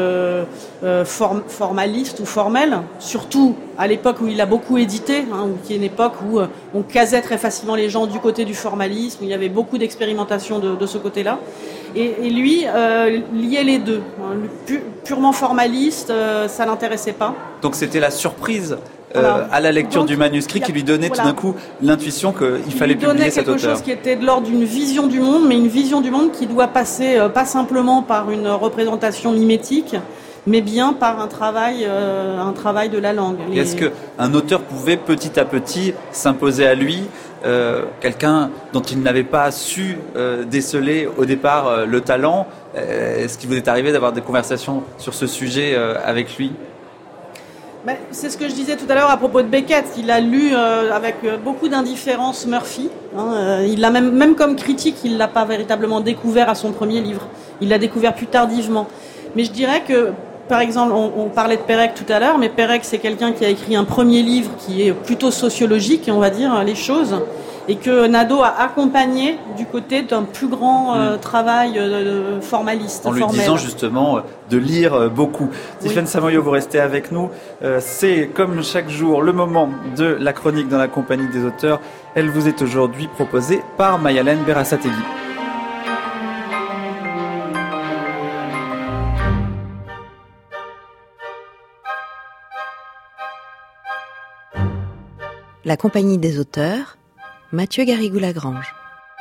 formalistes ou formels, surtout à l'époque où il a beaucoup édité, qui est une époque où on casait très facilement les gens du côté du formalisme, où il y avait beaucoup d'expérimentation de ce côté-là. Et lui, liait les deux. Purement formaliste, ça l'intéressait pas. Donc c'était la surprise à la lecture du manuscrit qui lui donnait tout d'un coup l'intuition qu'il fallait publier cet auteur. Quelque chose qui était de l'ordre d'une vision du monde, mais une vision du monde qui doit passer pas simplement par une représentation mimétique, mais bien par un travail de la langue. Est-ce qu'un auteur pouvait petit à petit s'imposer à lui, quelqu'un dont il n'avait pas su déceler au départ le talent? Est-ce qu'il vous est arrivé d'avoir des conversations sur ce sujet avec lui? C'est ce que je disais tout à l'heure à propos de Beckett. Il a lu avec beaucoup d'indifférence Murphy. Il l'a même comme critique, il l'a pas véritablement découvert à son premier livre. Il l'a découvert plus tardivement. Mais je dirais que, par exemple, on parlait de Perec tout à l'heure, mais Perec c'est quelqu'un qui a écrit un premier livre qui est plutôt sociologique, on va dire, les choses, et que Nadeau a accompagné du côté d'un plus grand travail formaliste. En lui disant justement de lire beaucoup. Tiffaine Samoyau, vous restez avec nous. C'est comme chaque jour le moment de la chronique dans la compagnie des auteurs. Elle vous est aujourd'hui proposée par Mayalène Berasategui. La compagnie des auteurs, Mathieu Garrigou-Lagrange.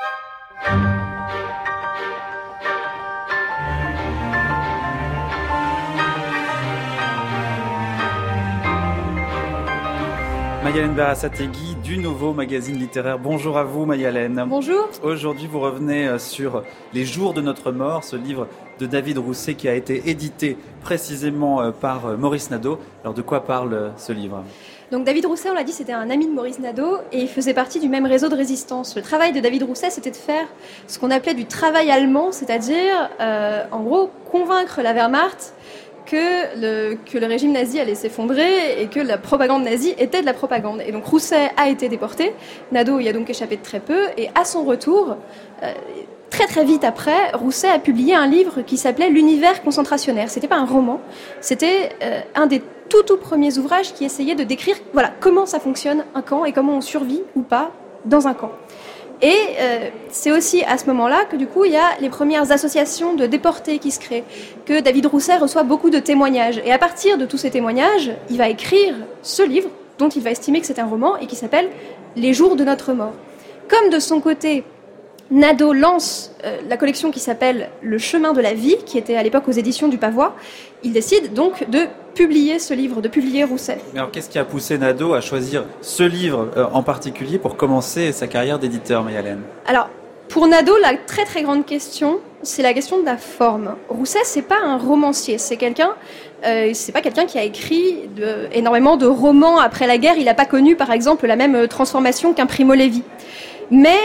Mayalène Berasategui du Nouveau Magazine Littéraire. Bonjour à vous Mayalène. Bonjour. Aujourd'hui vous revenez sur Les Jours de notre mort, ce livre de David Rousset qui a été édité précisément par Maurice Nadeau. Alors de quoi parle ce livre ? Donc David Rousset, on l'a dit, c'était un ami de Maurice Nadeau et il faisait partie du même réseau de résistance. Le travail de David Rousset, c'était de faire ce qu'on appelait du travail allemand, c'est-à-dire, en gros, convaincre la Wehrmacht que le régime nazi allait s'effondrer et que la propagande nazie était de la propagande. Et donc Rousset a été déporté, Nadeau y a donc échappé de très peu, et à son retour, très très vite après, Rousset a publié un livre qui s'appelait L'univers concentrationnaire. C'était pas un roman, c'était un des tout premiers ouvrages qui essayait de décrire comment ça fonctionne un camp et comment on survit ou pas dans un camp. Et c'est aussi à ce moment-là que du coup il y a les premières associations de déportés qui se créent, que David Rousset reçoit beaucoup de témoignages. Et à partir de tous ces témoignages, il va écrire ce livre dont il va estimer que c'est un roman et qui s'appelle « Les jours de notre mort ». Comme de son côté, Nadeau lance la collection qui s'appelle « Le chemin de la vie », qui était à l'époque aux éditions du Pavois, il décide donc de publier ce livre, de publier Rousset. Mais alors, qu'est-ce qui a poussé Nadeau à choisir ce livre en particulier pour commencer sa carrière d'éditeur, Mayalène ? Alors, pour Nadeau, la très très grande question, c'est la question de la forme. Rousset, c'est pas un romancier, c'est pas quelqu'un qui a écrit énormément de romans après la guerre. Il n'a pas connu, par exemple, la même transformation qu'un Primo Levi. Mais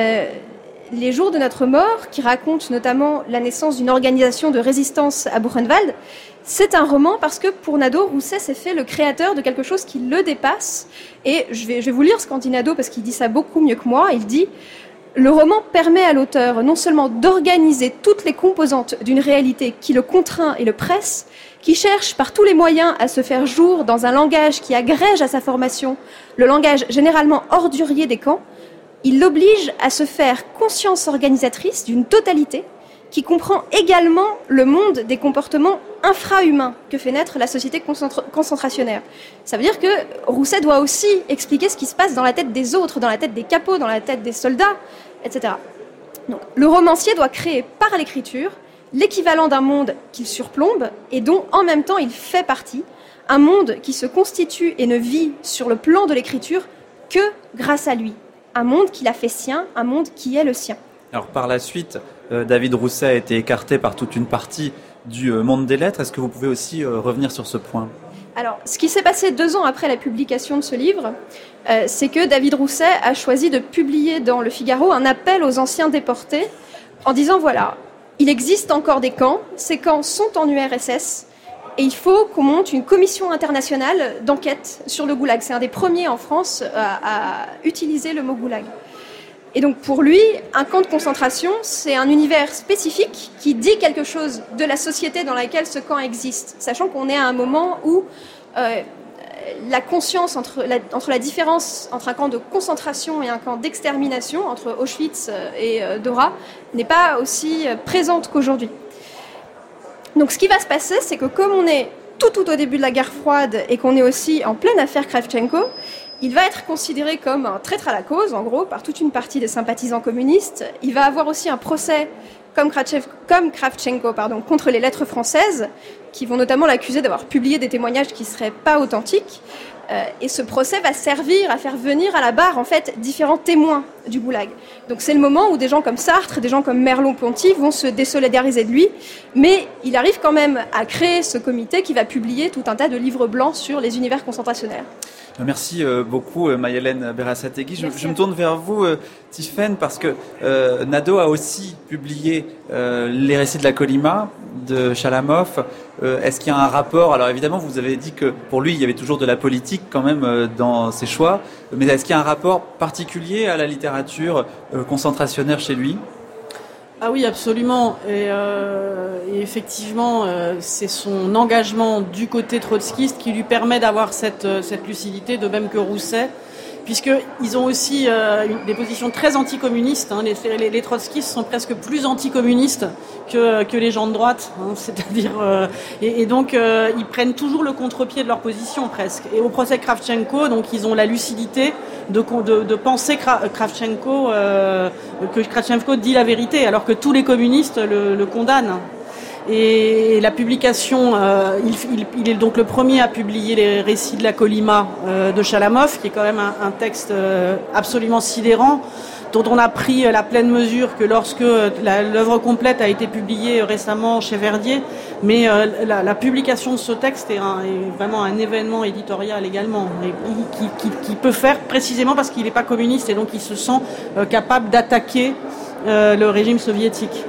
Les jours de notre mort, qui raconte notamment la naissance d'une organisation de résistance à Buchenwald, c'est un roman parce que pour Nadeau, Rousset s'est fait le créateur de quelque chose qui le dépasse. Et je vais vous lire ce qu'en dit Nadeau parce qu'il dit ça beaucoup mieux que moi. Il dit « Le roman permet à l'auteur non seulement d'organiser toutes les composantes d'une réalité qui le contraint et le presse, qui cherche par tous les moyens à se faire jour dans un langage qui agrège à sa formation le langage généralement ordurier des camps, il l'oblige à se faire conscience organisatrice d'une totalité qui comprend également le monde des comportements infra-humains que fait naître la société concentrationnaire. Ça veut dire que Rousset doit aussi expliquer ce qui se passe dans la tête des autres, dans la tête des capots, dans la tête des soldats, etc. Donc, le romancier doit créer par l'écriture l'équivalent d'un monde qu'il surplombe et dont en même temps il fait partie, un monde qui se constitue et ne vit sur le plan de l'écriture que grâce à lui, un monde qu'il a fait sien, un monde qui est le sien. Alors par la suite, David Rousset a été écarté par toute une partie du monde des lettres. Est-ce que vous pouvez aussi revenir sur ce point ? Alors, ce qui s'est passé 2 ans après la publication de ce livre, c'est que David Rousset a choisi de publier dans Le Figaro un appel aux anciens déportés en disant voilà, il existe encore des camps, ces camps sont en URSS et il faut qu'on monte une commission internationale d'enquête sur le goulag. C'est un des premiers en France à utiliser le mot goulag. Et donc pour lui, un camp de concentration, c'est un univers spécifique qui dit quelque chose de la société dans laquelle ce camp existe, sachant qu'on est à un moment où la conscience entre la différence entre un camp de concentration et un camp d'extermination, entre Auschwitz et Dora, n'est pas aussi présente qu'aujourd'hui. Donc ce qui va se passer, c'est que comme on est tout au début de la guerre froide et qu'on est aussi en pleine affaire Kravchenko, il va être considéré comme un traître à la cause, en gros, par toute une partie des sympathisants communistes. Il va avoir aussi un procès comme Kravchenko, contre les lettres françaises, qui vont notamment l'accuser d'avoir publié des témoignages qui ne seraient pas authentiques. Et ce procès va servir à faire venir à la barre, en fait, différents témoins du goulag. Donc c'est le moment où des gens comme Sartre, des gens comme Merleau-Ponty vont se désolidariser de lui, mais il arrive quand même à créer ce comité qui va publier tout un tas de livres blancs sur les univers concentrationnaires. Merci beaucoup Mayalène Berasategui. Je me tourne vers vous Tiffaine parce que Nadeau a aussi publié les récits de la Colima de Chalamov. Est-ce qu'il y a un rapport ? Alors évidemment vous avez dit que pour lui il y avait toujours de la politique quand même dans ses choix, mais est-ce qu'il y a un rapport particulier à la littérature concentrationnaire chez lui ? Ah oui, absolument. Et effectivement, c'est son engagement du côté trotskiste qui lui permet d'avoir cette lucidité, de même que Rousset, puisqu'ils ont aussi des positions très anticommunistes. Hein. Les trotskistes sont presque plus anticommunistes que les gens de droite. Hein. C'est-à-dire, et donc, ils prennent toujours le contre-pied de leur position, presque. Et au procès Kravchenko, donc, ils ont la lucidité de penser que Kravchenko dit la vérité, alors que tous les communistes le condamnent. Et la publication, il est donc le premier à publier les récits de la Colima de Chalamov, qui est quand même un texte absolument sidérant, dont on a pris la pleine mesure que lorsque l'œuvre complète a été publiée récemment chez Verdier, mais la publication de ce texte est vraiment un événement éditorial également, qui peut faire précisément parce qu'il n'est pas communiste et donc il se sent capable d'attaquer le régime soviétique.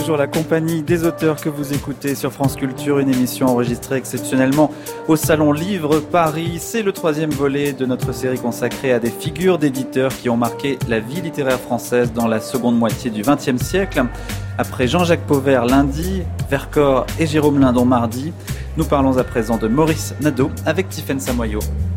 toujours la compagnie des auteurs que vous écoutez sur France Culture, une émission enregistrée exceptionnellement au Salon Livre Paris. C'est le 3e volet de notre série consacrée à des figures d'éditeurs qui ont marqué la vie littéraire française dans la seconde moitié du XXe siècle. Après Jean-Jacques Pauvert lundi, Vercors et Jérôme Lindon mardi, nous parlons à présent de Maurice Nadeau avec Tiffaine Samoyau.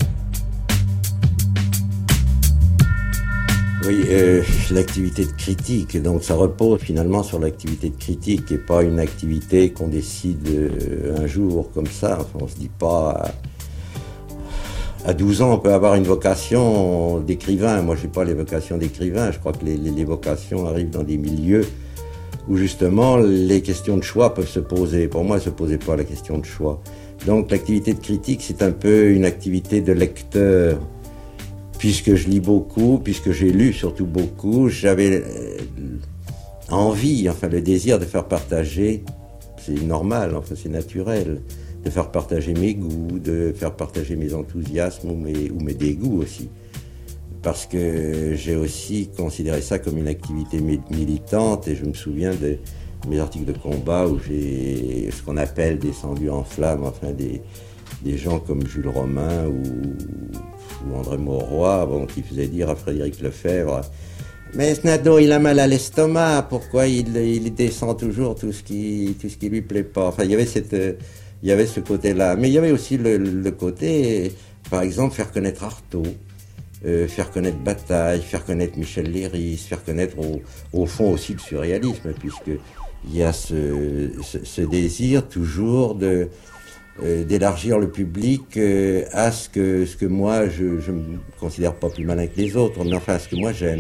Oui, l'activité de critique, donc ça repose finalement sur l'activité de critique et pas une activité qu'on décide un jour comme ça. Enfin, on se dit pas à 12 ans on peut avoir une vocation d'écrivain. Moi j'ai pas les vocations d'écrivain, je crois que les vocations arrivent dans des milieux où justement les questions de choix peuvent se poser. Pour moi, ne se posait pas la question de choix. Donc l'activité de critique, c'est un peu une activité de lecteur. Puisque je lis beaucoup, puisque j'ai lu surtout beaucoup, j'avais envie, enfin le désir de faire partager, c'est normal, enfin c'est naturel, de faire partager mes goûts, de faire partager mes enthousiasmes ou mes dégoûts aussi. Parce que j'ai aussi considéré ça comme une activité militante et je me souviens de mes articles de combat où j'ai ce qu'on appelle descendu en flammes, enfin des gens comme Jules Romain ou André Mauroy, qui faisait dire à Frédéric Lefebvre « Mais Nadeau, il a mal à l'estomac, pourquoi il descend toujours tout ce qui lui plaît pas ?» Enfin, il y avait ce côté-là. Mais il y avait aussi le côté, par exemple, faire connaître Artaud, faire connaître Bataille, faire connaître Michel Léris, faire connaître au fond aussi le surréalisme, puisqu'il y a ce désir toujours d'élargir le public à ce que moi je me considère pas plus malin que les autres, mais enfin à ce que moi j'aime.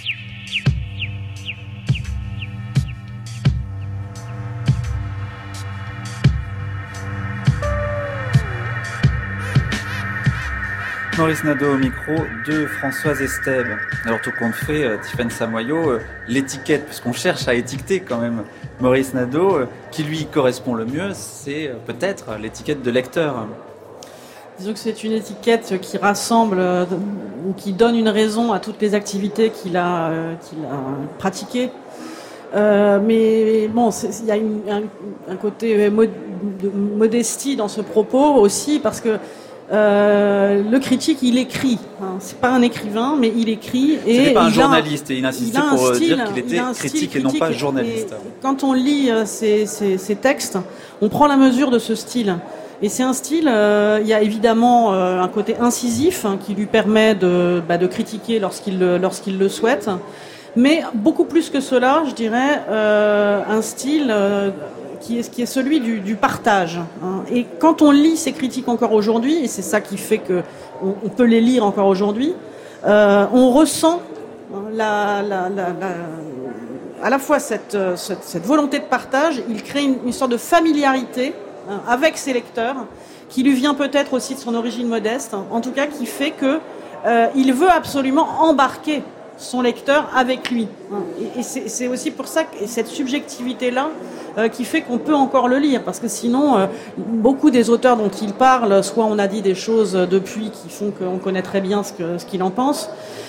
Maurice Nadeau au micro de Françoise Estève. Alors tout compte fait, Tiffaine Samoyau, l'étiquette, puisqu'on cherche à étiqueter quand même Maurice Nadeau, qui lui correspond le mieux, c'est peut-être l'étiquette de lecteur. Disons que c'est une étiquette qui rassemble ou qui donne une raison à toutes les activités qu'il a pratiquées. Mais bon, il y a un côté de modestie dans ce propos aussi, parce que le critique, il écrit. C'est pas un écrivain, mais il écrit. Et ce n'est pas un journaliste, et il insistait pour dire qu'il était critique et non pas journaliste. Quand on lit ces textes, on prend la mesure de ce style. Et c'est un style, il y a évidemment un côté incisif qui lui permet de critiquer lorsqu'il le souhaite. Mais beaucoup plus que cela, je dirais, un style qui est celui du partage. Et quand on lit ces critiques encore aujourd'hui, et c'est ça qui fait que on peut les lire encore aujourd'hui, on ressent à la fois cette volonté de partage. Il crée une sorte de familiarité avec ses lecteurs, qui lui vient peut-être aussi de son origine modeste, en tout cas qui fait que il veut absolument embarquer son lecteur avec lui. Et c'est aussi pour ça que cette subjectivité-là qui fait qu'on peut encore le lire, parce que sinon, beaucoup des auteurs dont il parle, soit on a dit des choses depuis qui font qu'on connaît très bien ce qu'il en pense,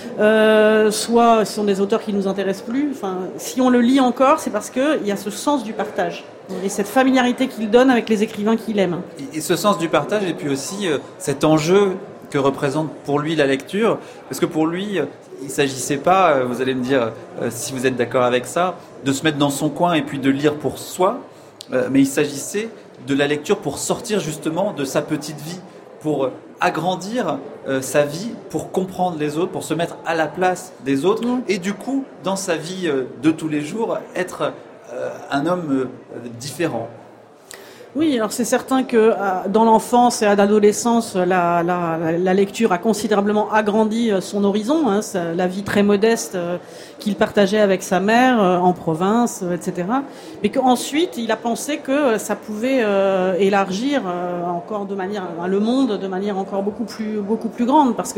soit ce sont des auteurs qui nous intéressent plus. Enfin, si on le lit encore, c'est parce qu'il y a ce sens du partage et cette familiarité qu'il donne avec les écrivains qu'il aime. Et ce sens du partage, et puis aussi cet enjeu que représente pour lui la lecture, parce que pour lui, il ne s'agissait pas, vous allez me dire si vous êtes d'accord avec ça, de se mettre dans son coin et puis de lire pour soi, mais il s'agissait de la lecture pour sortir justement de sa petite vie, pour agrandir sa vie, pour comprendre les autres, pour se mettre à la place des autres, et du coup, dans sa vie de tous les jours, être un homme différent. Oui, alors c'est certain que dans l'enfance et à l'adolescence, la lecture a considérablement agrandi son horizon, la vie très modeste qu'il partageait avec sa mère en province, etc. Mais qu'ensuite, il a pensé que ça pouvait élargir encore le monde de manière encore beaucoup plus grande, parce que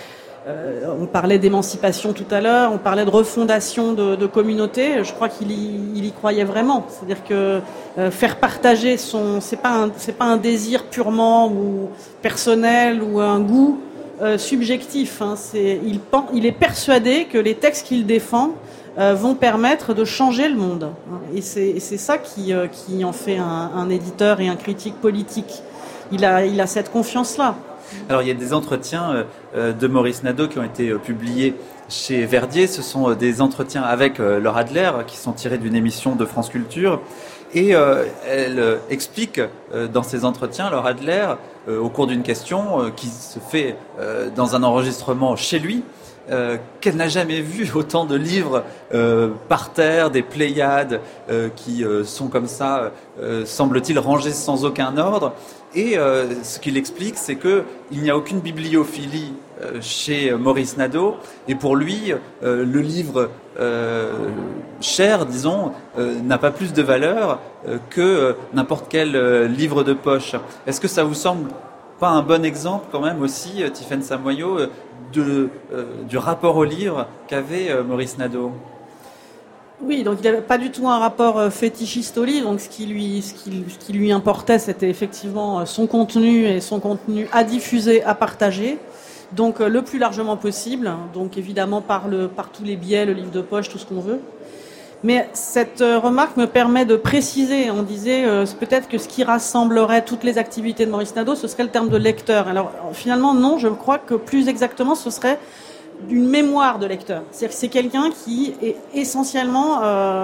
on parlait d'émancipation tout à l'heure, on parlait de refondation de communautés. Je crois qu'il y croyait vraiment. C'est-à-dire que faire partager c'est pas un désir purement ou personnel ou un goût. subjectif. Il est persuadé que les textes qu'il défend vont permettre de changer le monde. Et c'est ça qui en fait un éditeur et un critique politique. Il a cette confiance-là. Alors il y a des entretiens de Maurice Nadeau qui ont été publiés chez Verdier. Ce sont des entretiens avec Laure Adler qui sont tirés d'une émission de France Culture. Et elle explique dans ces entretiens, Laure Adler, au cours d'une question qui se fait dans un enregistrement chez lui, qu'elle n'a jamais vu autant de livres par terre, des Pléiades qui sont comme ça, semble-t-il, rangés sans aucun ordre. Et ce qu'il explique, c'est qu'il n'y a aucune bibliophilie chez Maurice Nadeau. Et pour lui, le livre cher, disons, n'a pas plus de valeur que n'importe quel livre de poche. Est-ce que ça vous semble pas un bon exemple quand même aussi, Tiffaine Samoyau, du rapport au livre qu'avait Maurice Nadeau? Oui, donc il n'avait pas du tout un rapport fétichiste au livre. Donc ce qui lui importait, c'était effectivement son contenu et son contenu à diffuser, à partager. Donc le plus largement possible. Donc évidemment par tous les biais, le livre de poche, tout ce qu'on veut. Mais cette remarque me permet de préciser. On disait peut-être que ce qui rassemblerait toutes les activités de Maurice Nadeau, ce serait le terme de lecteur. Alors finalement non, je crois que plus exactement ce serait d'une mémoire de lecteur. C'est-à-dire que c'est quelqu'un qui est essentiellement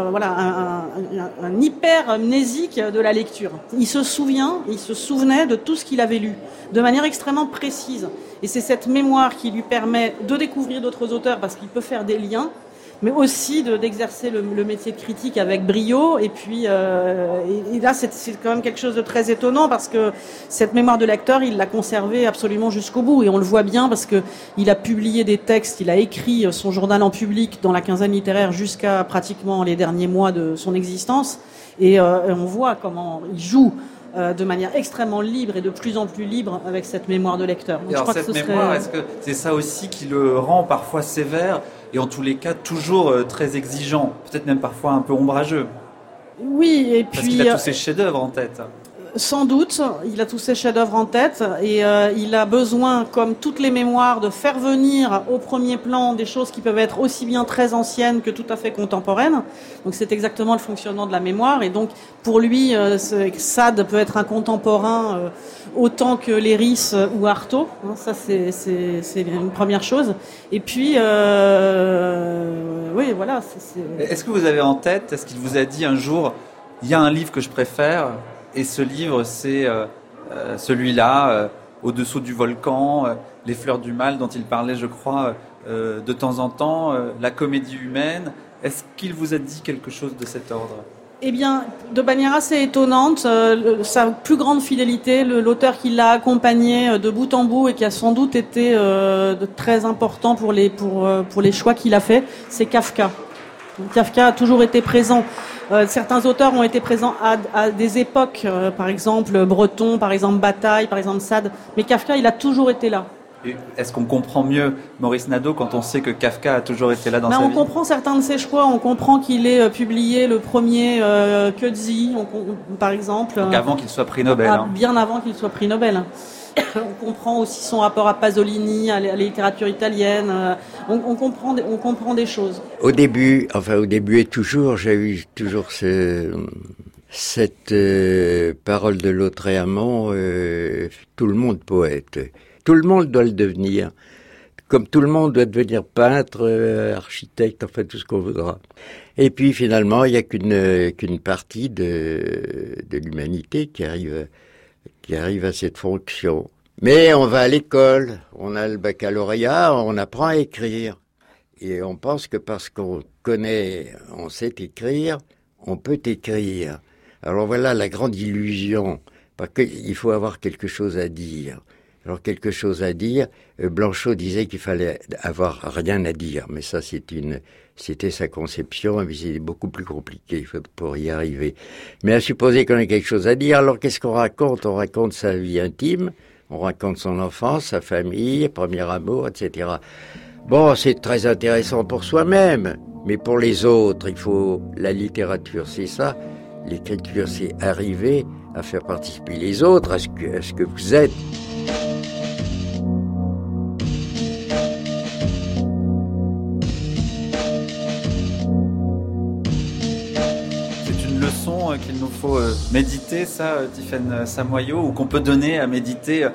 un hyper-amnésique de la lecture. Il se souvenait de tout ce qu'il avait lu, de manière extrêmement précise. Et c'est cette mémoire qui lui permet de découvrir d'autres auteurs, parce qu'il peut faire des liens, mais aussi d'exercer le métier de critique avec brio. Et puis et là, c'est quand même quelque chose de très étonnant, parce que cette mémoire de lecteur, il l'a conservée absolument jusqu'au bout. Et on le voit bien parce que il a publié des textes, il a écrit son journal en public dans la quinzaine littéraire jusqu'à pratiquement les derniers mois de son existence. Et on voit comment il joue de manière extrêmement libre et de plus en plus libre avec cette mémoire de lecteur. Donc, et alors cette mémoire, est-ce que c'est ça aussi qui le rend parfois sévère et en tous les cas toujours très exigeant, peut-être même parfois un peu ombrageux? Oui, et puis... Parce qu'il a tous ses chefs-d'œuvre en tête. Sans doute, il a tous ses chefs-d'œuvre en tête et il a besoin, comme toutes les mémoires, de faire venir au premier plan des choses qui peuvent être aussi bien très anciennes que tout à fait contemporaines. Donc c'est exactement le fonctionnement de la mémoire. Et donc pour lui, Sade peut être un contemporain autant que Léris ou Artaud. Ça c'est une première chose. Et puis, oui, voilà. Est-ce que vous avez en tête, est-ce qu'il vous a dit un jour, il y a un livre que je préfère? Et ce livre, c'est celui-là, Au-dessous du volcan, Les fleurs du mal, dont il parlait, je crois, de temps en temps, La comédie humaine. Est-ce qu'il vous a dit quelque chose de cet ordre? Eh bien, de manière assez étonnante, sa plus grande fidélité, l'auteur qui l'a accompagné de bout en bout et qui a sans doute été très important pour les choix qu'il a faits, c'est Kafka. Kafka a toujours été présent. Certains auteurs ont été présents à des époques, par exemple Breton, par exemple Bataille, par exemple Sade, mais Kafka, il a toujours été là. Et est-ce qu'on comprend mieux Maurice Nadeau quand on sait que Kafka a toujours été là dans sa vie? On comprend certains de ses choix, on comprend qu'il ait publié le premier Coetzee, par exemple. Donc avant qu'il soit prix Nobel. Bien avant qu'il soit prix Nobel. On comprend aussi son rapport à Pasolini, à la littérature italienne. On comprend des choses. Au début et toujours, j'ai eu toujours cette parole de Lautréamont, tout le monde poète. Tout le monde doit le devenir. Comme tout le monde doit devenir peintre, architecte, enfin tout ce qu'on voudra. Et puis finalement, il n'y a qu'une partie de l'humanité qui arrive à cette fonction. Mais on va à l'école, on a le baccalauréat, on apprend à écrire. Et on pense que parce qu'on sait écrire, on peut écrire. Alors voilà la grande illusion, parce qu'il faut avoir quelque chose à dire. Alors quelque chose à dire, Blanchot disait qu'il fallait avoir rien à dire, mais ça c'était sa conception, mais c'est beaucoup plus compliqué pour y arriver. Mais à supposer qu'on ait quelque chose à dire, alors qu'est-ce qu'on raconte? On raconte sa vie intime, on raconte son enfance, sa famille, premier amour, etc. Bon, c'est très intéressant pour soi-même, mais pour les autres, la littérature, c'est ça. L'écriture, c'est arriver à faire participer les autres à ce que vous êtes. qu'il nous faut méditer, ça, Tiffaine Samoyau, ou qu'on peut donner à méditer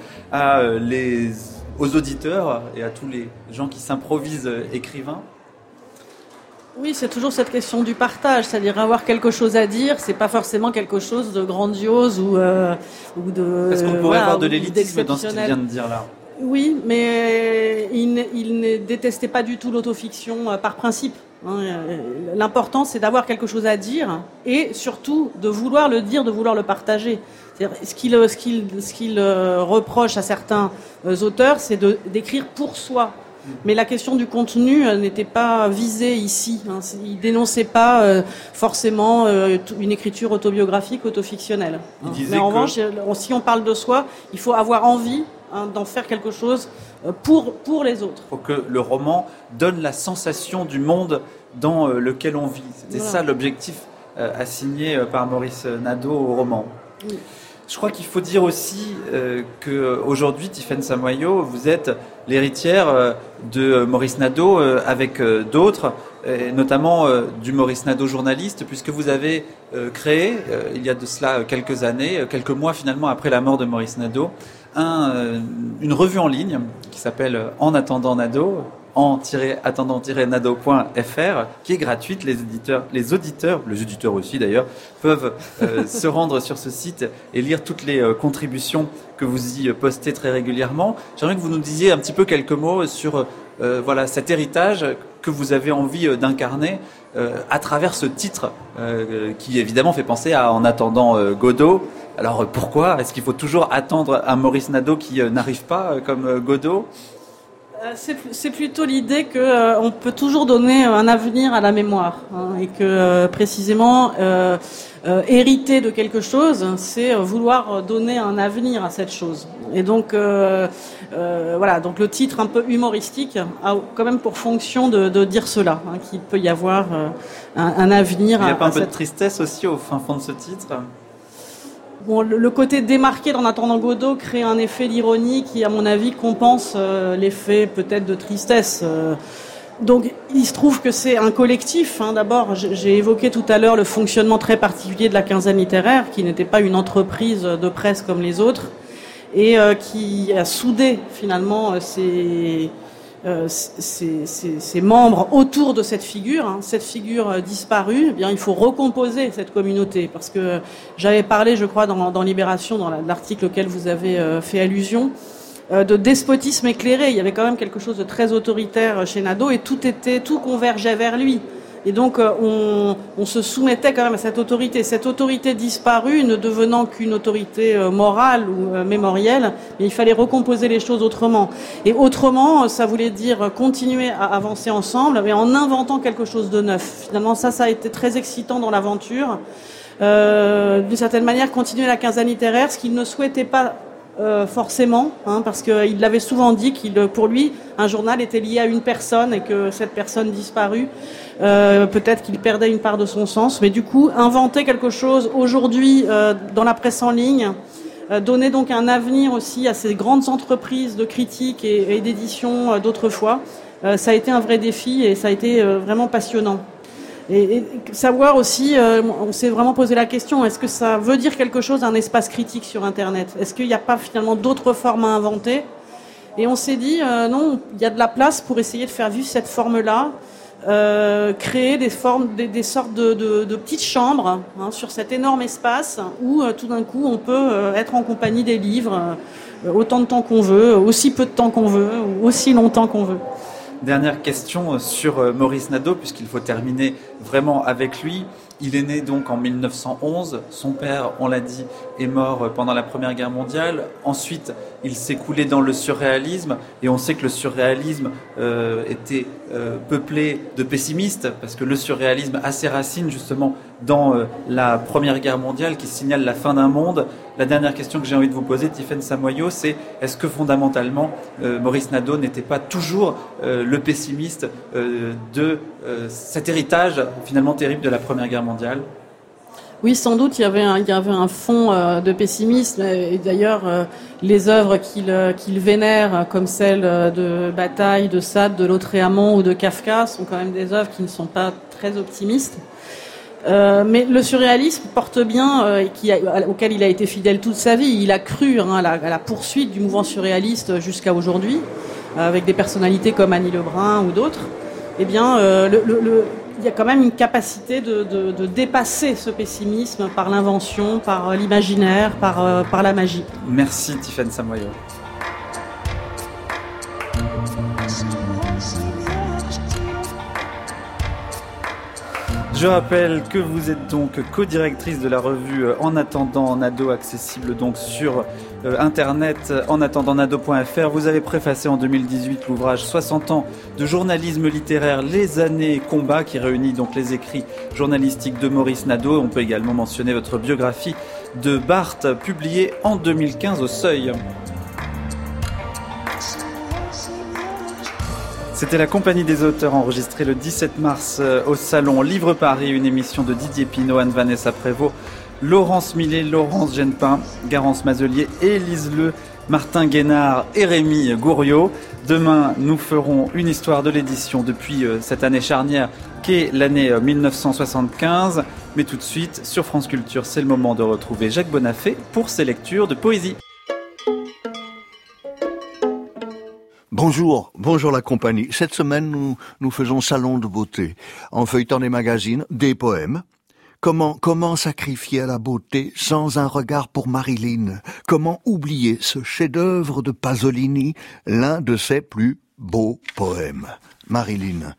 aux auditeurs et à tous les gens qui s'improvisent écrivains? Oui, c'est toujours cette question du partage, c'est-à-dire avoir quelque chose à dire, c'est pas forcément quelque chose de grandiose ou de. Est-ce qu'on pourrait avoir de l'élitisme dans ce qu'il vient de dire là? Oui, mais il ne détestait pas du tout l'autofiction par principe. L'important, c'est d'avoir quelque chose à dire et surtout de vouloir le dire, de vouloir le partager. C'est-à-dire, ce qu'il reproche à certains auteurs, c'est d'écrire pour soi. Mais la question du contenu n'était pas visée ici. Il dénonçait pas forcément une écriture autobiographique, autofictionnelle. Mais en revanche, si on parle de soi, il faut avoir envie d'en faire quelque chose pour les autres. Pour que le roman donne la sensation du monde dans lequel on vit. C'était ça l'objectif assigné par Maurice Nadeau au roman. Oui. Je crois qu'il faut dire aussi qu'aujourd'hui, Tiffaine Samoyau, vous êtes l'héritière de Maurice Nadeau avec d'autres, et notamment du Maurice Nadeau journaliste, puisque vous avez créé, il y a de cela quelques années, quelques mois finalement après la mort de Maurice Nadeau, une revue en ligne qui s'appelle En attendant Nadeau, en-attendant-nadeau.fr, qui est gratuite. Les auditeurs aussi d'ailleurs, peuvent se rendre sur ce site et lire toutes les contributions que vous y postez très régulièrement. J'aimerais que vous nous disiez un petit peu quelques mots sur cet héritage que vous avez envie d'incarner à travers ce titre qui évidemment fait penser à En attendant Godot. Alors pourquoi est-ce qu'il faut toujours attendre un Maurice Nadeau qui n'arrive pas comme Godot ? C'est plutôt l'idée qu'on peut toujours donner un avenir à la mémoire, et que précisément hériter de quelque chose, c'est vouloir donner un avenir à cette chose. Et donc donc le titre un peu humoristique a quand même pour fonction de dire cela, qu'il peut y avoir un avenir. Il n'y a pas un peu de tristesse aussi au fin fond de ce titre ? Bon, le côté démarqué d'En attendant Godot crée un effet d'ironie qui, à mon avis, compense l'effet peut-être de tristesse. Donc, il se trouve que c'est un collectif. D'abord, j'ai évoqué tout à l'heure le fonctionnement très particulier de la quinzaine littéraire, qui n'était pas une entreprise de presse comme les autres, et qui a soudé finalement ses membres autour de cette figure disparue. Eh bien, il faut recomposer cette communauté, parce que j'avais parlé, je crois, dans Libération, dans l'article auquel vous avez fait allusion, de despotisme éclairé. Il y avait quand même quelque chose de très autoritaire chez Nadeau, et tout convergeait vers lui. Et donc, on se soumettait quand même à cette autorité disparue, ne devenant qu'une autorité morale ou mémorielle, mais il fallait recomposer les choses autrement. Et autrement, ça voulait dire continuer à avancer ensemble, mais en inventant quelque chose de neuf. Finalement, ça a été très excitant dans l'aventure. D'une certaine manière, continuer la quinzaine littéraire, ce qu'il ne souhaitait pas forcément, parce qu'il l'avait souvent dit pour lui, un journal était lié à une personne, et que cette personne disparue, peut-être qu'il perdait une part de son sens. Mais du coup, inventer quelque chose aujourd'hui dans la presse en ligne, donner donc un avenir aussi à ces grandes entreprises de critique et d'édition d'autrefois, ça a été un vrai défi, et ça a été vraiment passionnant. Et savoir aussi, on s'est vraiment posé la question, est-ce que ça veut dire quelque chose, un espace critique sur Internet ? Est-ce qu'il n'y a pas finalement d'autres formes à inventer ? Et on s'est dit, non, il y a de la place pour essayer de faire vivre cette forme-là, créer des sortes de petites chambres sur cet énorme espace où tout d'un coup on peut être en compagnie des livres autant de temps qu'on veut, aussi peu de temps qu'on veut, ou aussi longtemps qu'on veut. Dernière question sur Maurice Nadeau, puisqu'il faut terminer vraiment avec lui. Il est né donc en 1911. Son père, on l'a dit, est mort pendant la Première Guerre mondiale. Ensuite, il s'est coulé dans le surréalisme. Et on sait que le surréalisme était peuplé de pessimistes, parce que le surréalisme a ses racines justement dans la Première Guerre mondiale qui signale la fin d'un monde. La dernière question que j'ai envie de vous poser, Tiffaine Samoyau, c'est est-ce que fondamentalement Maurice Nadeau n'était pas toujours le pessimiste de cet héritage finalement terrible de la Première Guerre mondiale ? Oui, sans doute, il y avait un fond de pessimisme, et d'ailleurs les œuvres qu'il vénère, comme celles de Bataille, de Sade, de Lautréamont ou de Kafka, sont quand même des œuvres qui ne sont pas très optimistes. Mais le surréalisme porte bien, auquel il a été fidèle toute sa vie. Il a cru à la poursuite du mouvement surréaliste jusqu'à aujourd'hui, avec des personnalités comme Annie Lebrun ou d'autres. Eh bien, il y a quand même une capacité de dépasser ce pessimisme par l'invention, par l'imaginaire, par la magie. Merci Tiffaine Samoyo. Je rappelle que vous êtes donc co-directrice de la revue En attendant Nadeau, accessible donc sur internet enattendantnadeau.fr. Vous avez préfacé en 2018 l'ouvrage 60 ans de journalisme littéraire, les années combat, qui réunit donc les écrits journalistiques de Maurice Nadeau. On peut également mentionner votre biographie de Barthes, publiée en 2015 au Seuil. C'était la Compagnie des auteurs, enregistrée le 17 mars au Salon Livre Paris, une émission de Didier Pinault, Anne-Vanessa Prévost, Laurence Millet, Laurence Genepin, Garance Mazelier, Élise Le, Martin Guénard et Rémi Gouriot. Demain, nous ferons une histoire de l'édition depuis cette année charnière qu'est l'année 1975. Mais tout de suite, sur France Culture, c'est le moment de retrouver Jacques Bonafé pour ses lectures de poésie. Bonjour la compagnie. Cette semaine, nous faisons salon de beauté. En feuilletant des magazines, des poèmes. Comment sacrifier à la beauté sans un regard pour Marilyn? Comment oublier ce chef-d'œuvre de Pasolini, l'un de ses plus beaux poèmes? Marilyn.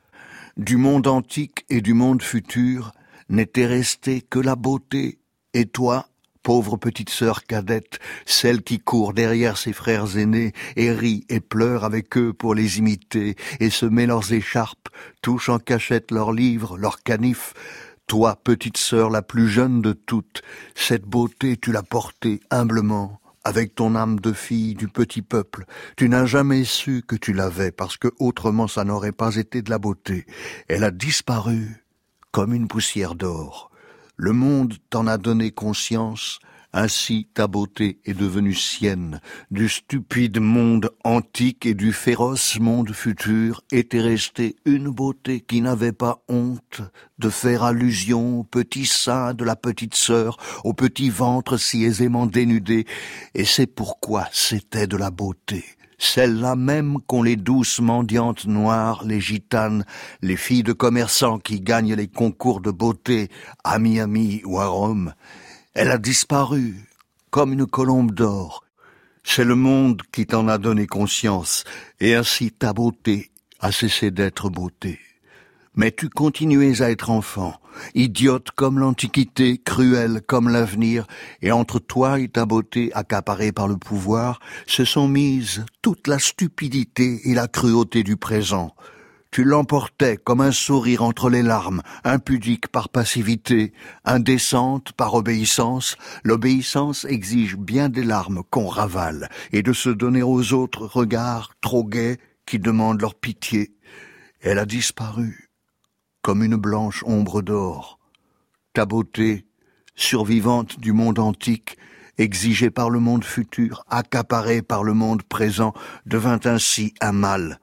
Du monde antique et du monde futur n'était resté que la beauté. Et toi, pauvre petite sœur cadette, celle qui court derrière ses frères aînés et rit et pleure avec eux pour les imiter et se met leurs écharpes, touche en cachette leurs livres, leurs canifs. Toi, petite sœur la plus jeune de toutes, cette beauté tu l'as portée humblement, avec ton âme de fille du petit peuple. Tu n'as jamais su que tu l'avais parce que autrement ça n'aurait pas été de la beauté. Elle a disparu comme une poussière d'or. Le monde t'en a donné conscience, ainsi ta beauté est devenue sienne. Du stupide monde antique et du féroce monde futur était restée une beauté qui n'avait pas honte de faire allusion au petit sein de la petite sœur, au petit ventre si aisément dénudé. Et c'est pourquoi c'était de la beauté. Celle-là même qu'ont les douces mendiantes noires, les gitanes, les filles de commerçants qui gagnent les concours de beauté à Miami ou à Rome. Elle a disparu comme une colombe d'or. C'est le monde qui t'en a donné conscience, et ainsi ta beauté a cessé d'être beauté. Mais tu continuais à être enfant, idiote comme l'Antiquité, cruelle comme l'avenir, et entre toi et ta beauté accaparée par le pouvoir, se sont mises toute la stupidité et la cruauté du présent. Tu l'emportais comme un sourire entre les larmes, impudique par passivité, indécente par obéissance. L'obéissance exige bien des larmes qu'on ravale, et de se donner aux autres regards trop gais qui demandent leur pitié. Elle a disparu comme une blanche ombre d'or. Ta beauté, survivante du monde antique, exigée par le monde futur, accaparée par le monde présent, devint ainsi un mal.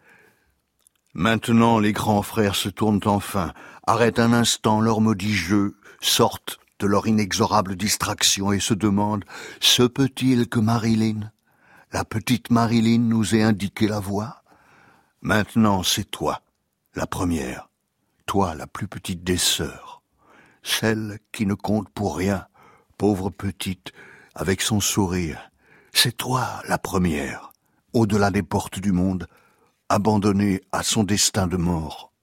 Maintenant, les grands frères se tournent enfin, arrêtent un instant leur maudit jeu, sortent de leur inexorable distraction et se demandent « Se peut-il que Marilyn, la petite Marilyn, nous ait indiqué la voie ?» Maintenant, c'est toi, la première. Toi, la plus petite des sœurs, celle qui ne compte pour rien, pauvre petite, avec son sourire. C'est toi, la première, au-delà des portes du monde, abandonnée à son destin de mort.